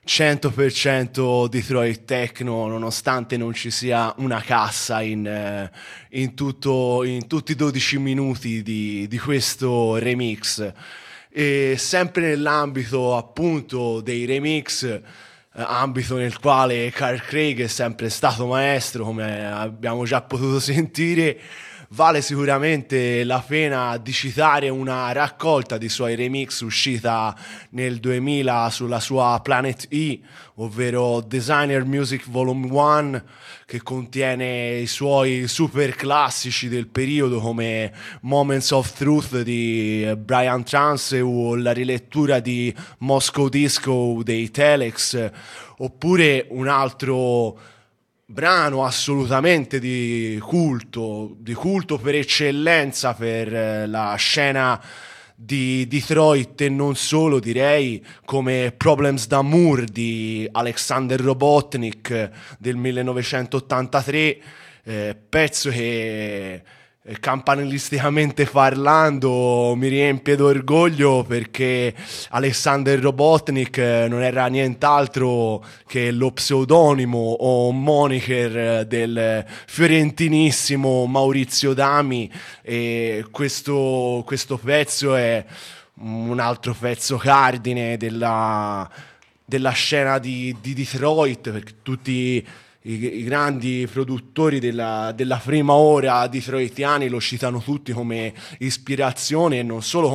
100% Detroit Techno, nonostante non ci sia una cassa in tutti i 12 minuti di questo remix. E sempre nell'ambito appunto dei remix, ambito nel quale Carl Craig è sempre stato maestro, come abbiamo già potuto sentire, vale sicuramente la pena di citare una raccolta di suoi remix uscita nel 2000 sulla sua Planet E, ovvero Designer Music Volume 1, che contiene i suoi super classici del periodo come Moments of Truth di Brian Trance o la rilettura di Moscow Disco dei Telex, oppure un altro brano assolutamente di culto per eccellenza per la scena di Detroit e non solo, direi, come Problems d'Amour di Alexander Robotnik del 1983, pezzo che campanilisticamente parlando mi riempie d'orgoglio, perché Alexander Robotnik non era nient'altro che lo pseudonimo o moniker del fiorentinissimo Maurizio Dami, e questo pezzo è un altro pezzo cardine della scena di Detroit, perché tutti i grandi produttori della prima ora detroitiani lo citano tutti come ispirazione, non solo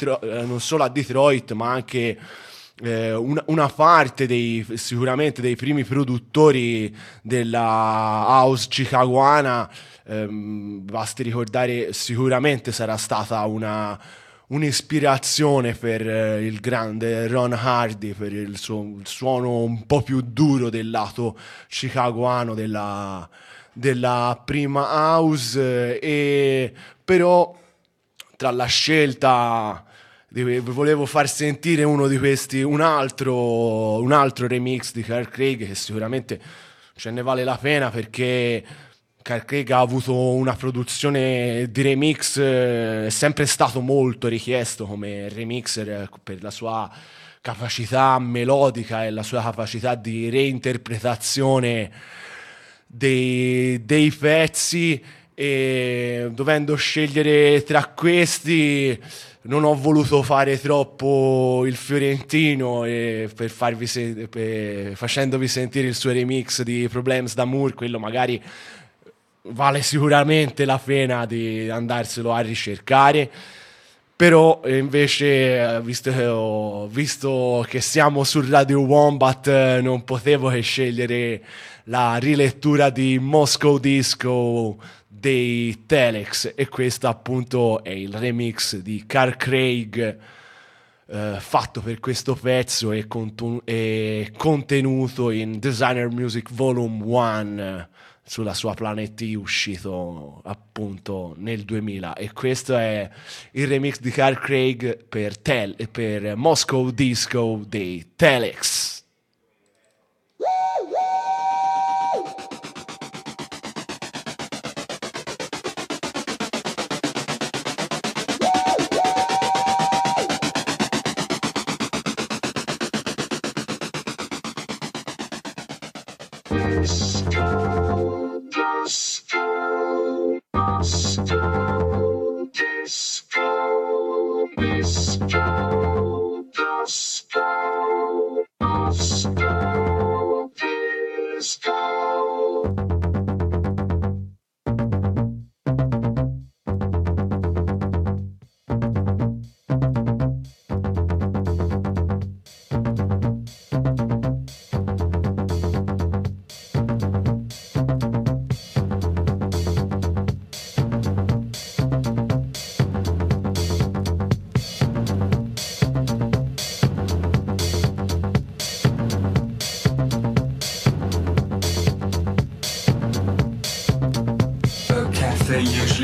a Detroit, ma anche una parte sicuramente dei primi produttori della house chicagoana. Basti ricordare, sicuramente sarà stata un'ispirazione per il grande Ron Hardy, per il suono un po' più duro del lato chicagoano della prima house. E però tra la scelta volevo far sentire uno di questi, un altro remix di Carl Craig, che sicuramente ce ne vale la pena, perché Carl Craig ha avuto una produzione di remix, è sempre stato molto richiesto come remixer per la sua capacità melodica e la sua capacità di reinterpretazione dei pezzi, e dovendo scegliere tra questi non ho voluto fare troppo il fiorentino, e facendovi sentire il suo remix di Problems d'Amour, quello magari vale sicuramente la pena di andarselo a ricercare. Però invece, visto che siamo su Radio Wombat, non potevo che scegliere la rilettura di Moscow Disco dei Telex, e questo appunto è il remix di Carl Craig fatto per questo pezzo e contenuto in Designer Music Volume 1 sulla sua Planet E, uscito appunto nel 2000. E questo è il remix di Carl Craig per Moscow Disco dei Telex.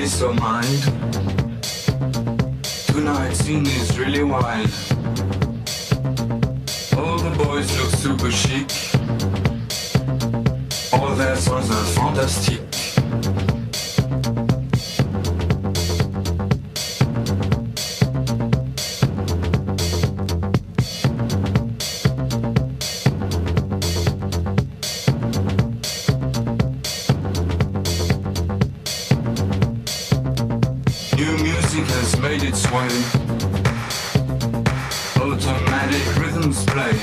peace of mind. Tonight's scene is really wild. All the boys look super chic. All their songs are fantastic. Has made its way. Automatic rhythms play,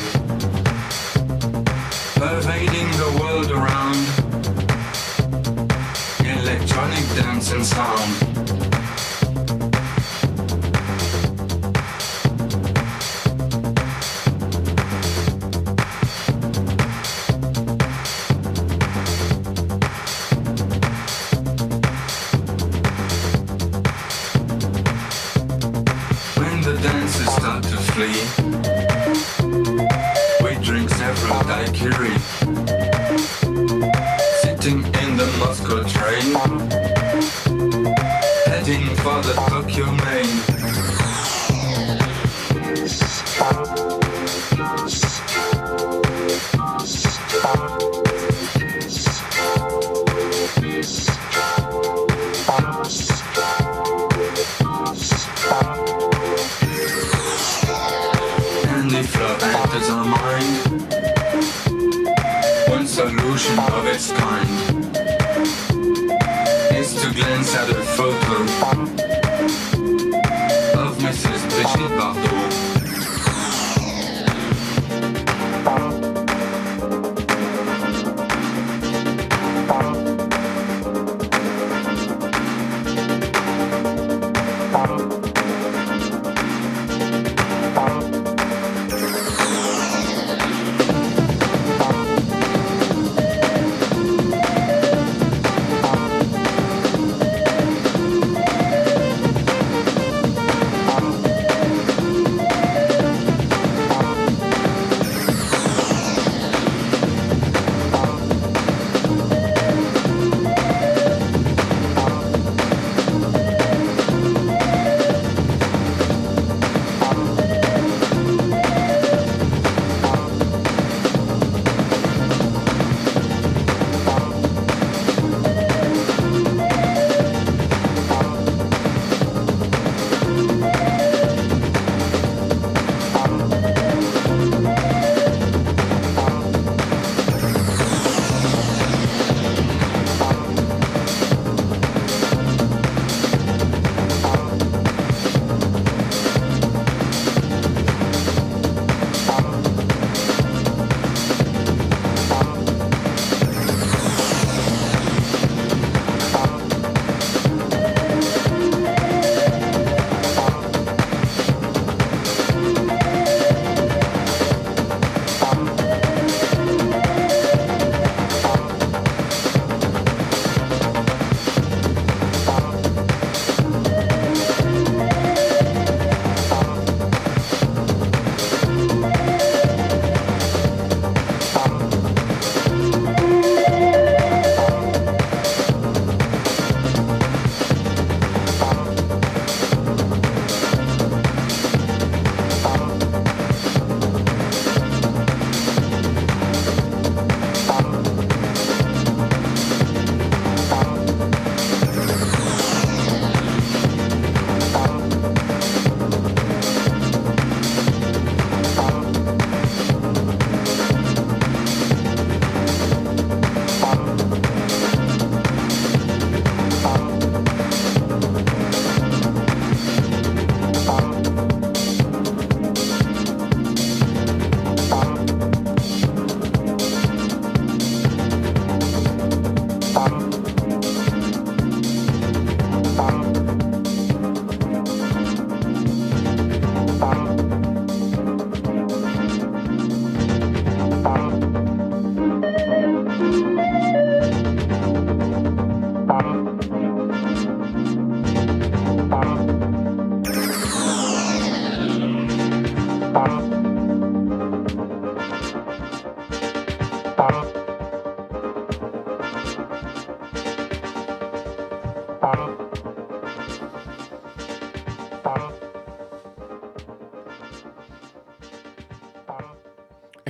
pervading the world around. Electronic dance and sound. We drink several daiquiri, sitting in the Moscow train, heading for the Tokyo main. If love enters our mind, one solution of its kind is to glance at a photo of Mrs. Brigitte Bardot.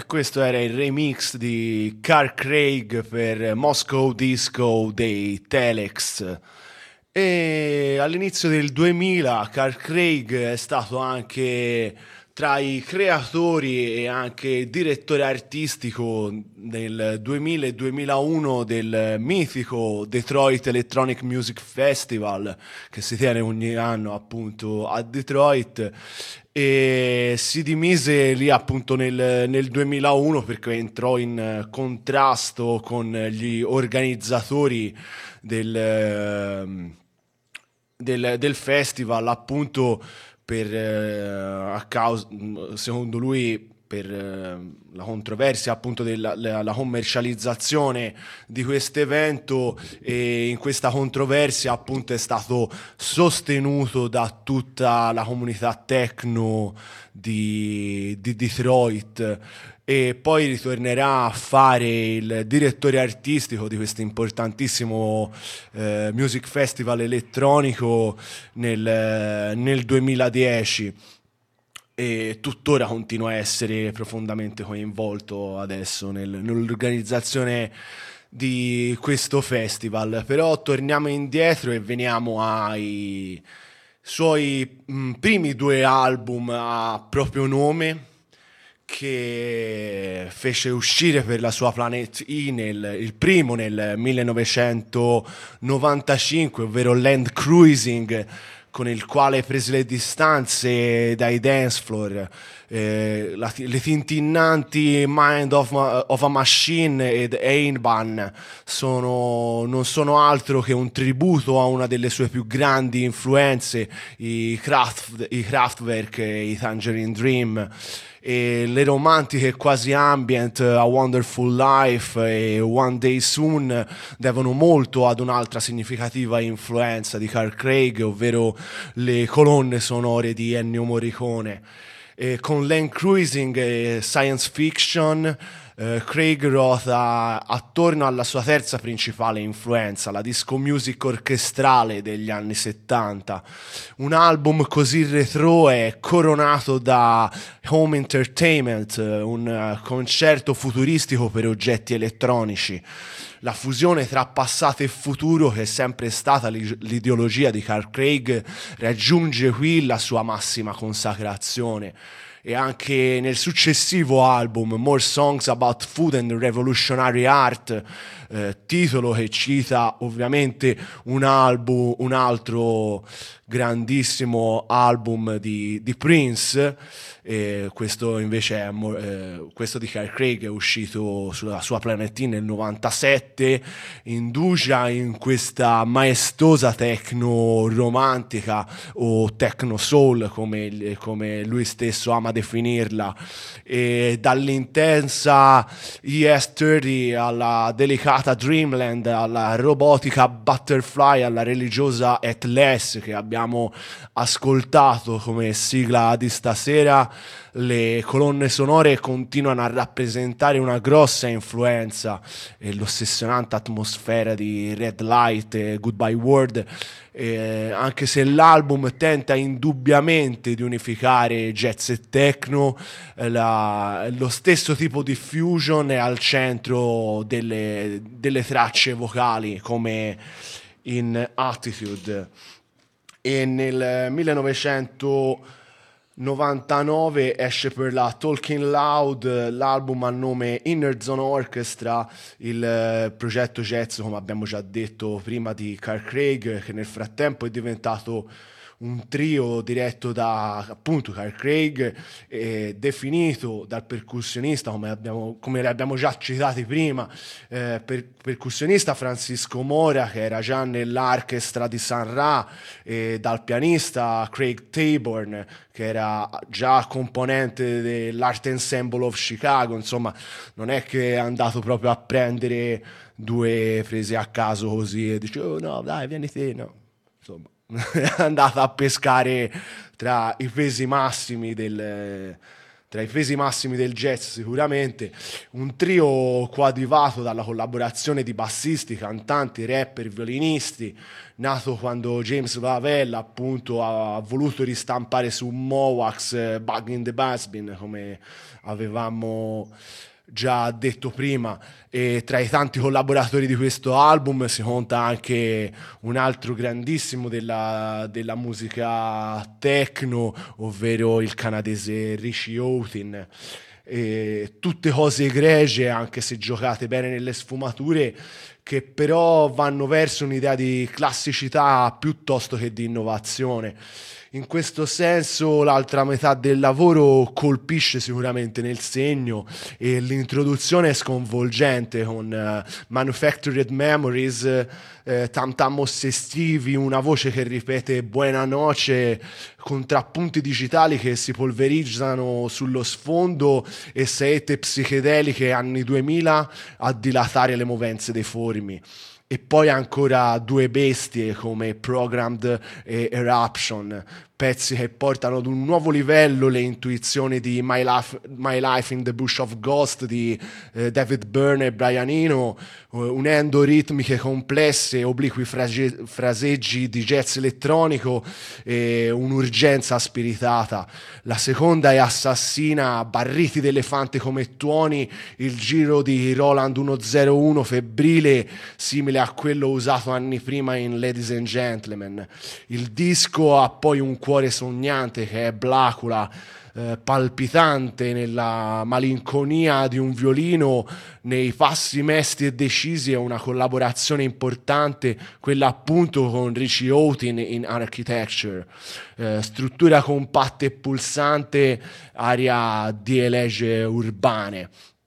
E questo era il remix di Carl Craig per Moscow Disco dei Telex. E all'inizio del 2000 Carl Craig è stato anche tra i creatori e anche direttore artistico nel 2000 e 2001 del mitico Detroit Electronic Music Festival, che si tiene ogni anno appunto a Detroit, e si dimise lì appunto nel 2001 perché entrò in contrasto con gli organizzatori del festival, appunto a causa, secondo lui, per la controversia appunto della commercializzazione di questo evento, e in questa controversia appunto è stato sostenuto da tutta la comunità techno di Detroit, e poi ritornerà a fare il direttore artistico di questo importantissimo music festival elettronico nel 2010, e tuttora continua a essere profondamente coinvolto adesso nell'organizzazione di questo festival. Però torniamo indietro e veniamo ai suoi primi due album a proprio nome, che fece uscire per la sua Planet E, il primo nel 1995, ovvero Land Cruising, con il quale prese le distanze dai dance floor. Le tintinnanti Mind of a Machine ed Einban non sono altro che un tributo a una delle sue più grandi influenze, i Kraftwerk e i Tangerine Dream. E le romantiche quasi ambient A Wonderful Life e One Day Soon devono molto ad un'altra significativa influenza di Carl Craig, ovvero le colonne sonore di Ennio Morricone. E con Land Cruising e Science Fiction, Craig ruota attorno alla sua terza principale influenza, la disco music orchestrale degli anni 70. Un album così retro è coronato da Home Entertainment, un concerto futuristico per oggetti elettronici. La fusione tra passato e futuro, che è sempre stata l'ideologia di Carl Craig, raggiunge qui la sua massima consacrazione. E anche nel successivo album More Songs About Food and Revolutionary Art, titolo che cita ovviamente un altro grandissimo album di Prince. Questo invece questo di Carl Craig è uscito sulla sua Planet E nel 97, indugia in questa maestosa techno romantica o techno soul, come lui stesso ama definirla, e dall'intensa ES30 alla delicata Dreamland, alla robotica Butterfly, alla religiosa Atlas che abbiamo ascoltato come sigla di stasera. Le colonne sonore continuano a rappresentare una grossa influenza e l'ossessionante atmosfera di Red Light e Goodbye World, anche se l'album tenta indubbiamente di unificare jazz e techno, lo stesso tipo di fusion è al centro delle tracce vocali, come in Attitude. E nel 1999 esce per la Talking Loud l'album a nome Inner Zone Orchestra, il progetto jazz, come abbiamo già detto prima, di Carl Craig, che nel frattempo è diventato un trio diretto da appunto Carl Craig, definito dal percussionista, come l'abbiamo già citati prima, percussionista Francisco Mora, che era già nell'orchestra di Sun Ra, e dal pianista Craig Taborn, che era già componente dell'Art Ensemble of Chicago. Insomma, non è che è andato proprio a prendere due prese a caso così e dice oh no dai vieni te, no, insomma è andata a pescare tra i pesi massimi tra i pesi massimi del jazz sicuramente, un trio coadiuvato dalla collaborazione di bassisti, cantanti, rapper, violinisti, nato quando James Lavelle appunto ha voluto ristampare su Mowax Bug in the Basbin, come avevamo già detto prima. E tra i tanti collaboratori di questo album si conta anche un altro grandissimo della musica techno, ovvero il canadese Richie Houghton. E tutte cose egregie, anche se giocate bene nelle sfumature, che però vanno verso un'idea di classicità piuttosto che di innovazione. In questo senso l'altra metà del lavoro colpisce sicuramente nel segno, e l'introduzione è sconvolgente con Manufactured Memories, tam tam ossessivi, una voce che ripete buona noce, contrappunti digitali che si polverizzano sullo sfondo e saette psichedeliche anni 2000 a dilatare le movenze dei formi. E poi ancora due bestie come Programmed e Eruption, pezzi che portano ad un nuovo livello le intuizioni di My Life in the Bush of Ghost di David Byrne e Brian Eno, unendo ritmiche complesse e obliqui fraseggi di jazz elettronico e un'urgenza spiritata. La seconda è assassina, barriti d'elefante come tuoni, il giro di Roland 101 febbrile, simile a quello usato anni prima in Ladies and Gentlemen. Il disco ha poi un cuore sognante che è Blacula, palpitante nella malinconia di un violino, nei passi mesti e decisi, e una collaborazione importante, quella appunto con Richie Houghton in Architecture. Struttura compatta e pulsante, aria di elegie urbane.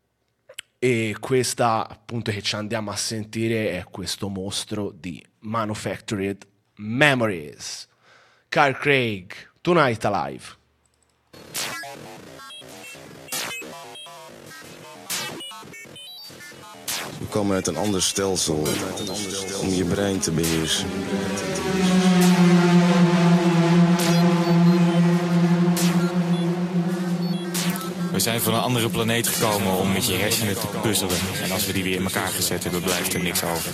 E questa appunto che ci andiamo a sentire è questo mostro di Manufactured Memories. Carl Craig, Tonight Alive. We komen uit een ander stelsel om je brein te beheersen. We zijn van een andere planeet gekomen om met je hersenen te puzzelen. En als we die weer in elkaar gezet hebben, blijft er niks over.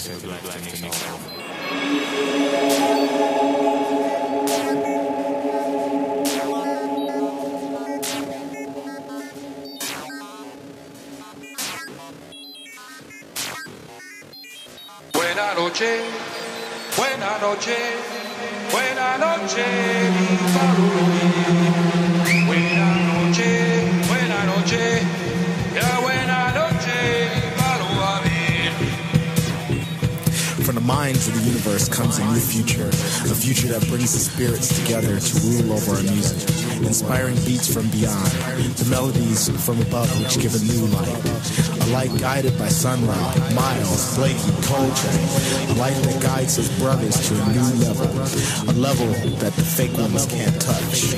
Buena noche, buena noche, buena noche, mi farolini. Buena noche, buena noche, ya buena noche, mi farolini. From the minds of the universe comes a new future, a future that brings the spirits together to rule over our music, inspiring beats from beyond, the melodies from above which give a new light, a light guided by Sun Ra, Miles, Blakey, Coltrane, a light that guides his brothers to a new level, a level that the fake ones can't touch.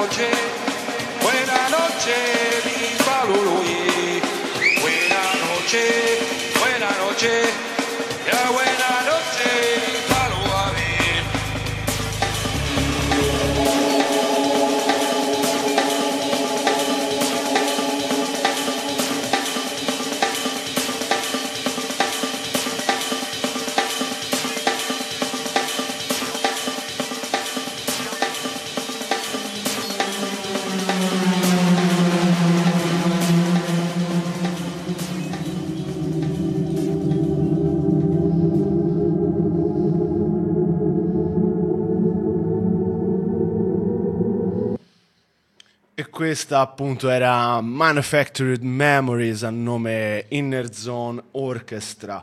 noche, mi paluluye. Buena noche, ya buena noche, mi paluavi. Questa appunto era Manufactured Memories a nome Inner Zone Orchestra,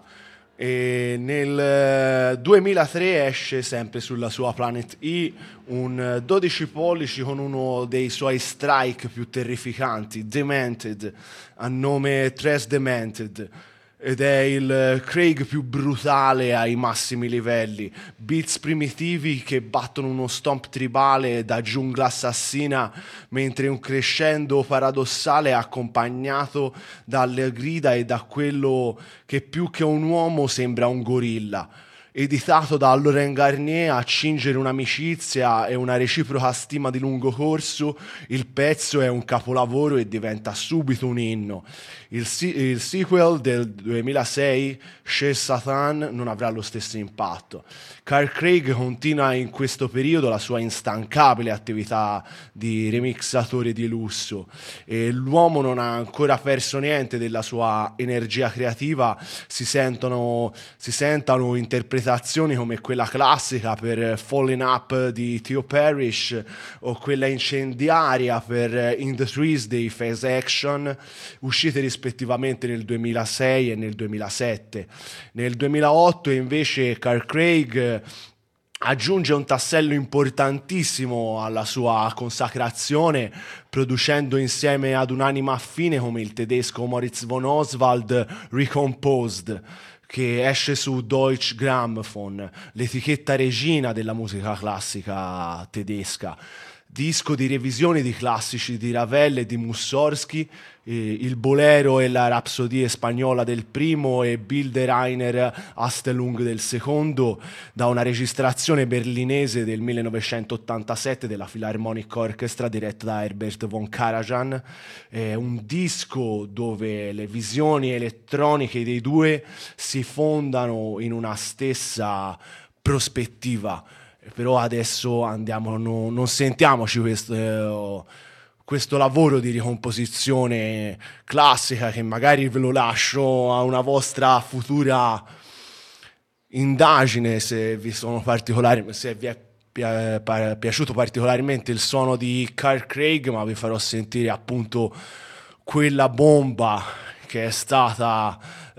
e nel 2003 esce sempre sulla sua Planet E un 12 pollici con uno dei suoi strike più terrificanti, Demented, a nome Tres Demented, ed è il Craig più brutale ai massimi livelli, beats primitivi che battono uno stomp tribale da giungla assassina, mentre un crescendo paradossale è accompagnato dalle grida e da quello che più che un uomo sembra un gorilla. Editato da Laurent Garnier a cingere un'amicizia e una reciproca stima di lungo corso, il pezzo è un capolavoro e diventa subito un inno. Il sequel del 2006, Chez Satan, non avrà lo stesso impatto. Carl Craig continua in questo periodo la sua instancabile attività di remixatore di lusso, e l'uomo non ha ancora perso niente della sua energia creativa. Si sentano interpretazioni come quella classica per Falling Up di Theo Parrish o quella incendiaria per In the Trees dei Phase Action, uscite rispettivamente nel 2006 e nel 2007. Nel 2008 invece Carl Craig aggiunge un tassello importantissimo alla sua consacrazione, producendo insieme ad un'anima affine come il tedesco Moritz von Oswald Recomposed, che esce su Deutsche Grammophon, l'etichetta regina della musica classica tedesca. Disco di revisioni di classici di Ravel e di Mussorgsky, il Bolero e la Rapsodie spagnola del primo e Bilderrainer Astelung del secondo, da una registrazione berlinese del 1987 della Philharmonic Orchestra diretta da Herbert von Karajan. Un disco dove le visioni elettroniche dei due si fondano in una stessa prospettiva. Però adesso andiamo, non sentiamoci questo lavoro di ricomposizione classica, che magari ve lo lascio a una vostra futura indagine, se vi è piaciuto particolarmente il suono di Carl Craig, ma vi farò sentire appunto quella bomba che è stata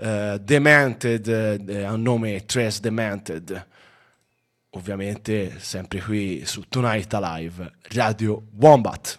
Demented, a nome Tres Demented. Ovviamente sempre qui su Tonight Alive, Radio Wombat.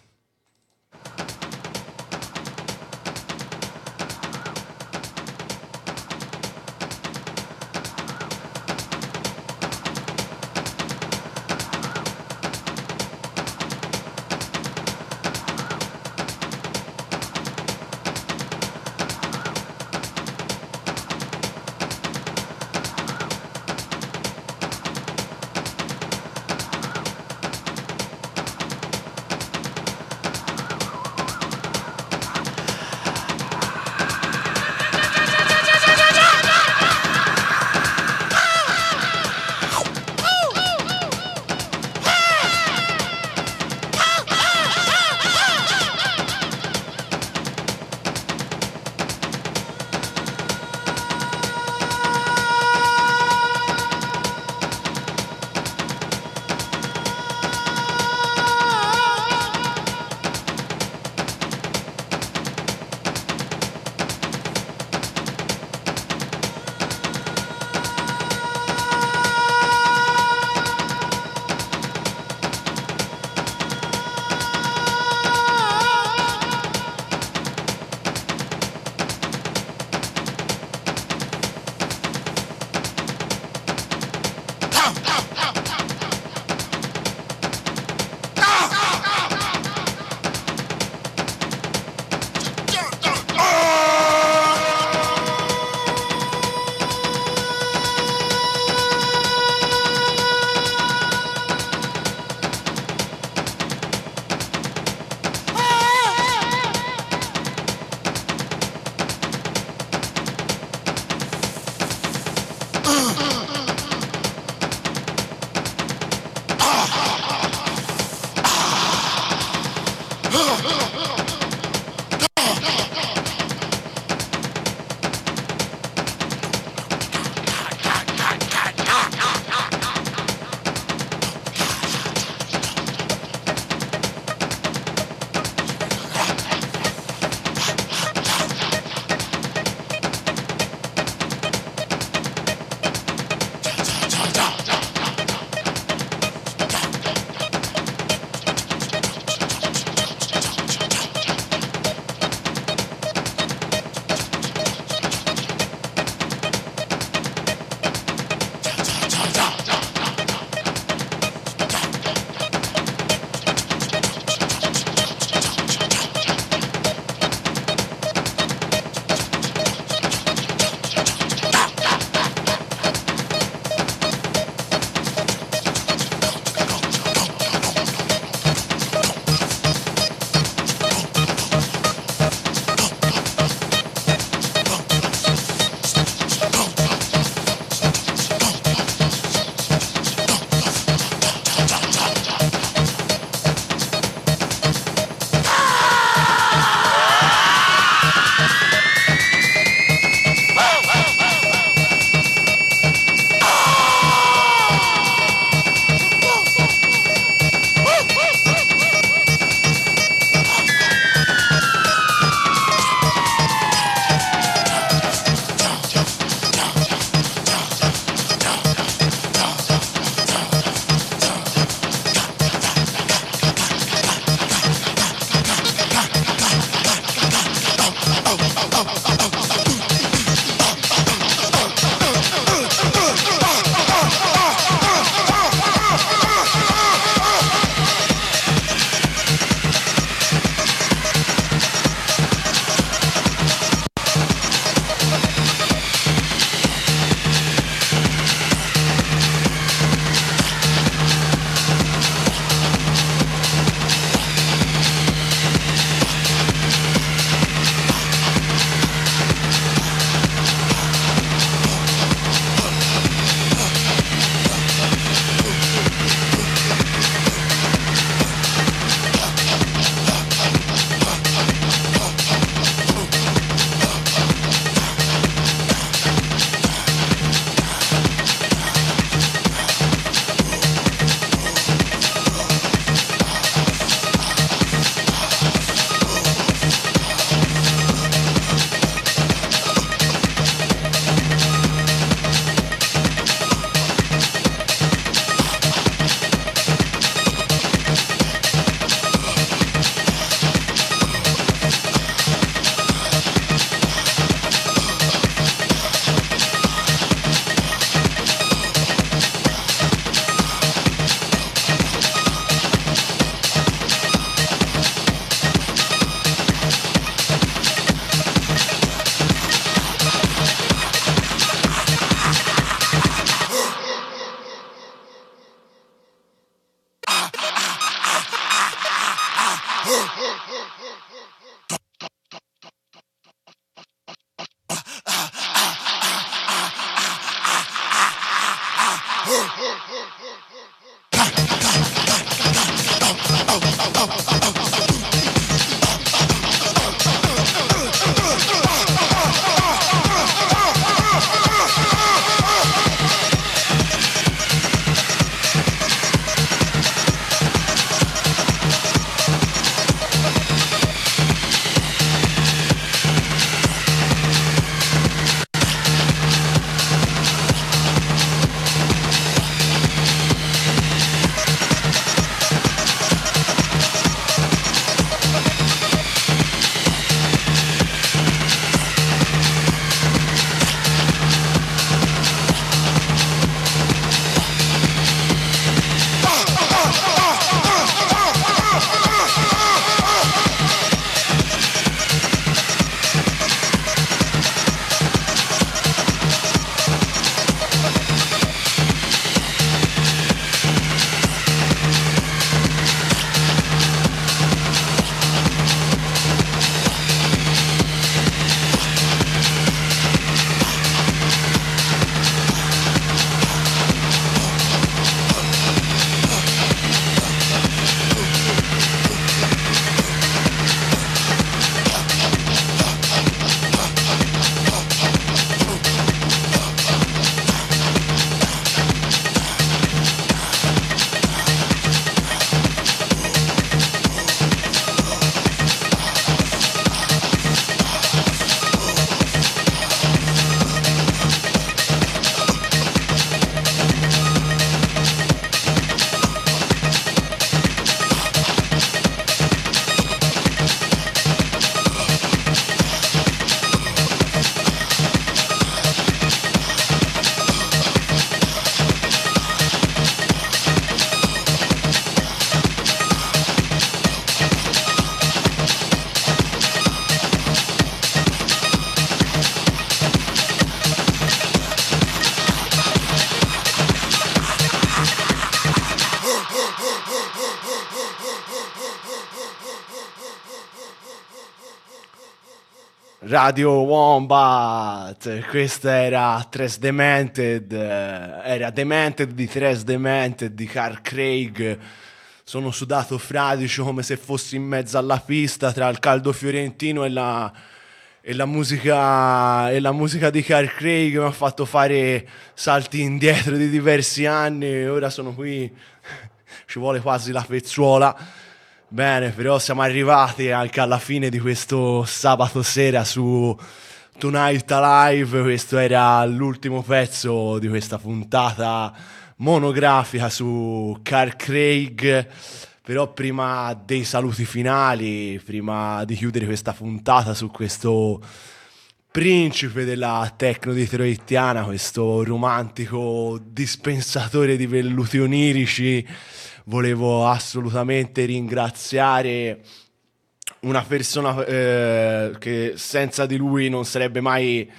Radio Wombat, questa era Tres Demented, era Demented di Tres Demented di Carl Craig. Sono sudato fradicio come se fossi in mezzo alla pista tra il caldo fiorentino e la musica di Carl Craig. Mi ha fatto fare salti indietro di diversi anni e ora sono qui, ci vuole quasi la pezzuola. Bene, però siamo arrivati anche alla fine di questo sabato sera su Tonight Alive. Questo era l'ultimo pezzo di questa puntata monografica su Carl Craig. Però prima dei saluti finali, prima di chiudere questa puntata su questo principe della techno detroitiana, questo romantico dispensatore di velluti onirici, volevo assolutamente ringraziare una persona che senza di lui non sarebbe mai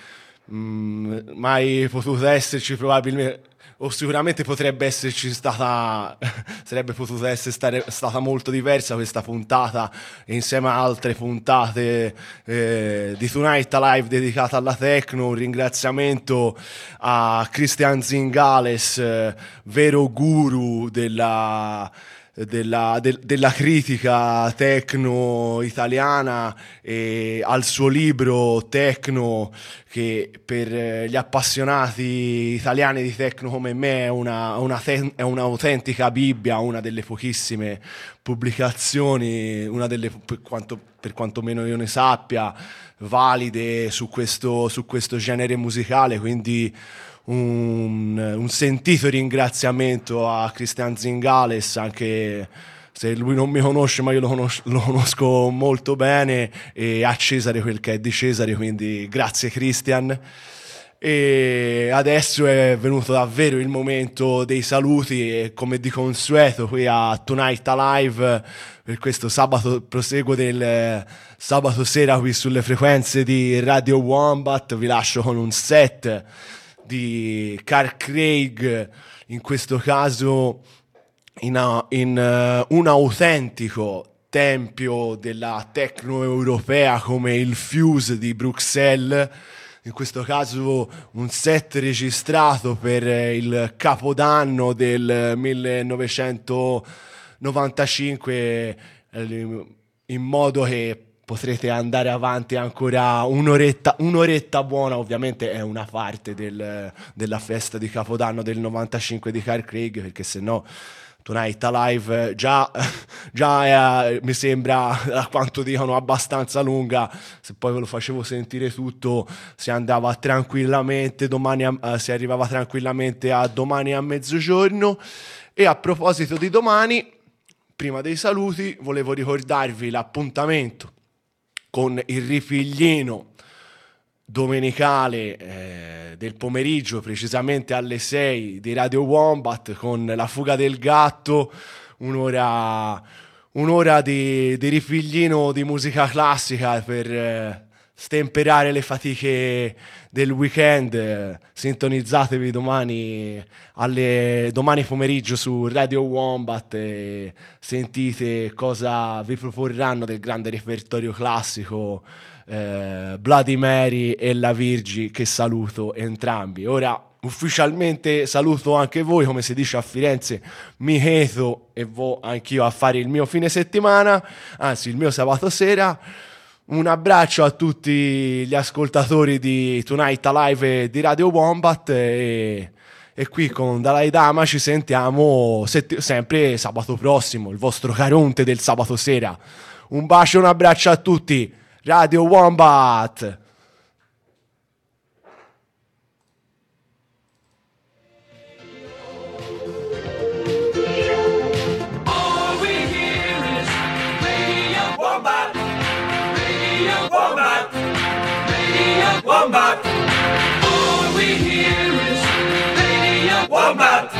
potuta esserci, probabilmente, o sicuramente potrebbe esserci stata, sarebbe potuta essere stata molto diversa questa puntata, insieme a altre puntate di Tonight Alive dedicata alla techno. Un ringraziamento a Christian Zingales, vero guru della critica techno italiana, e al suo libro Techno, che per gli appassionati italiani di techno come me è un'autentica Bibbia, una delle pochissime pubblicazioni, una delle, per quanto meno io ne sappia, valide su questo genere musicale. Quindi un sentito ringraziamento a Christian Zingales, anche se lui non mi conosce, ma io lo conosco molto bene, e a Cesare quel che è di Cesare, quindi grazie Christian. E adesso è venuto davvero il momento dei saluti, e come di consueto qui a Tonight Alive, per questo sabato, proseguo del sabato sera qui sulle frequenze di Radio Wombat, vi lascio con un set di Carl Craig, in questo caso in un autentico tempio della techno europea come il Fuse di Bruxelles. In questo caso un set registrato per il Capodanno del 1995, in modo che potrete andare avanti ancora un'oretta buona. Ovviamente è una parte della festa di Capodanno del 95 di Carl Craig, perché sennò Tonight Alive già mi sembra, a quanto dicono, abbastanza lunga. Se poi ve lo facevo sentire tutto si andava tranquillamente si arrivava tranquillamente a domani a mezzogiorno. E a proposito di domani, prima dei saluti volevo ricordarvi l'appuntamento con il ripiglino domenicale del pomeriggio, precisamente alle 6 di Radio Wombat, con La Fuga del Gatto, un'ora di ripiglino di musica classica per stemperare le fatiche del weekend. Sintonizzatevi domani pomeriggio su Radio Wombat e sentite cosa vi proporranno del grande repertorio classico Bloody Mary e La Virgi, che saluto entrambi. Ora ufficialmente saluto anche voi, come si dice a Firenze, mi cheto e vo anch'io a fare il mio fine settimana, anzi il mio sabato sera. Un abbraccio a tutti gli ascoltatori di Tonight Alive e di Radio Wombat, e qui con Dalai Dama ci sentiamo sempre sabato prossimo, il vostro Caronte del sabato sera. Un bacio e un abbraccio a tutti. Radio Wombat! All we hear is Radio Wombat, Radio Wombat, Radio Wombat. All we hear is Radio Wombat.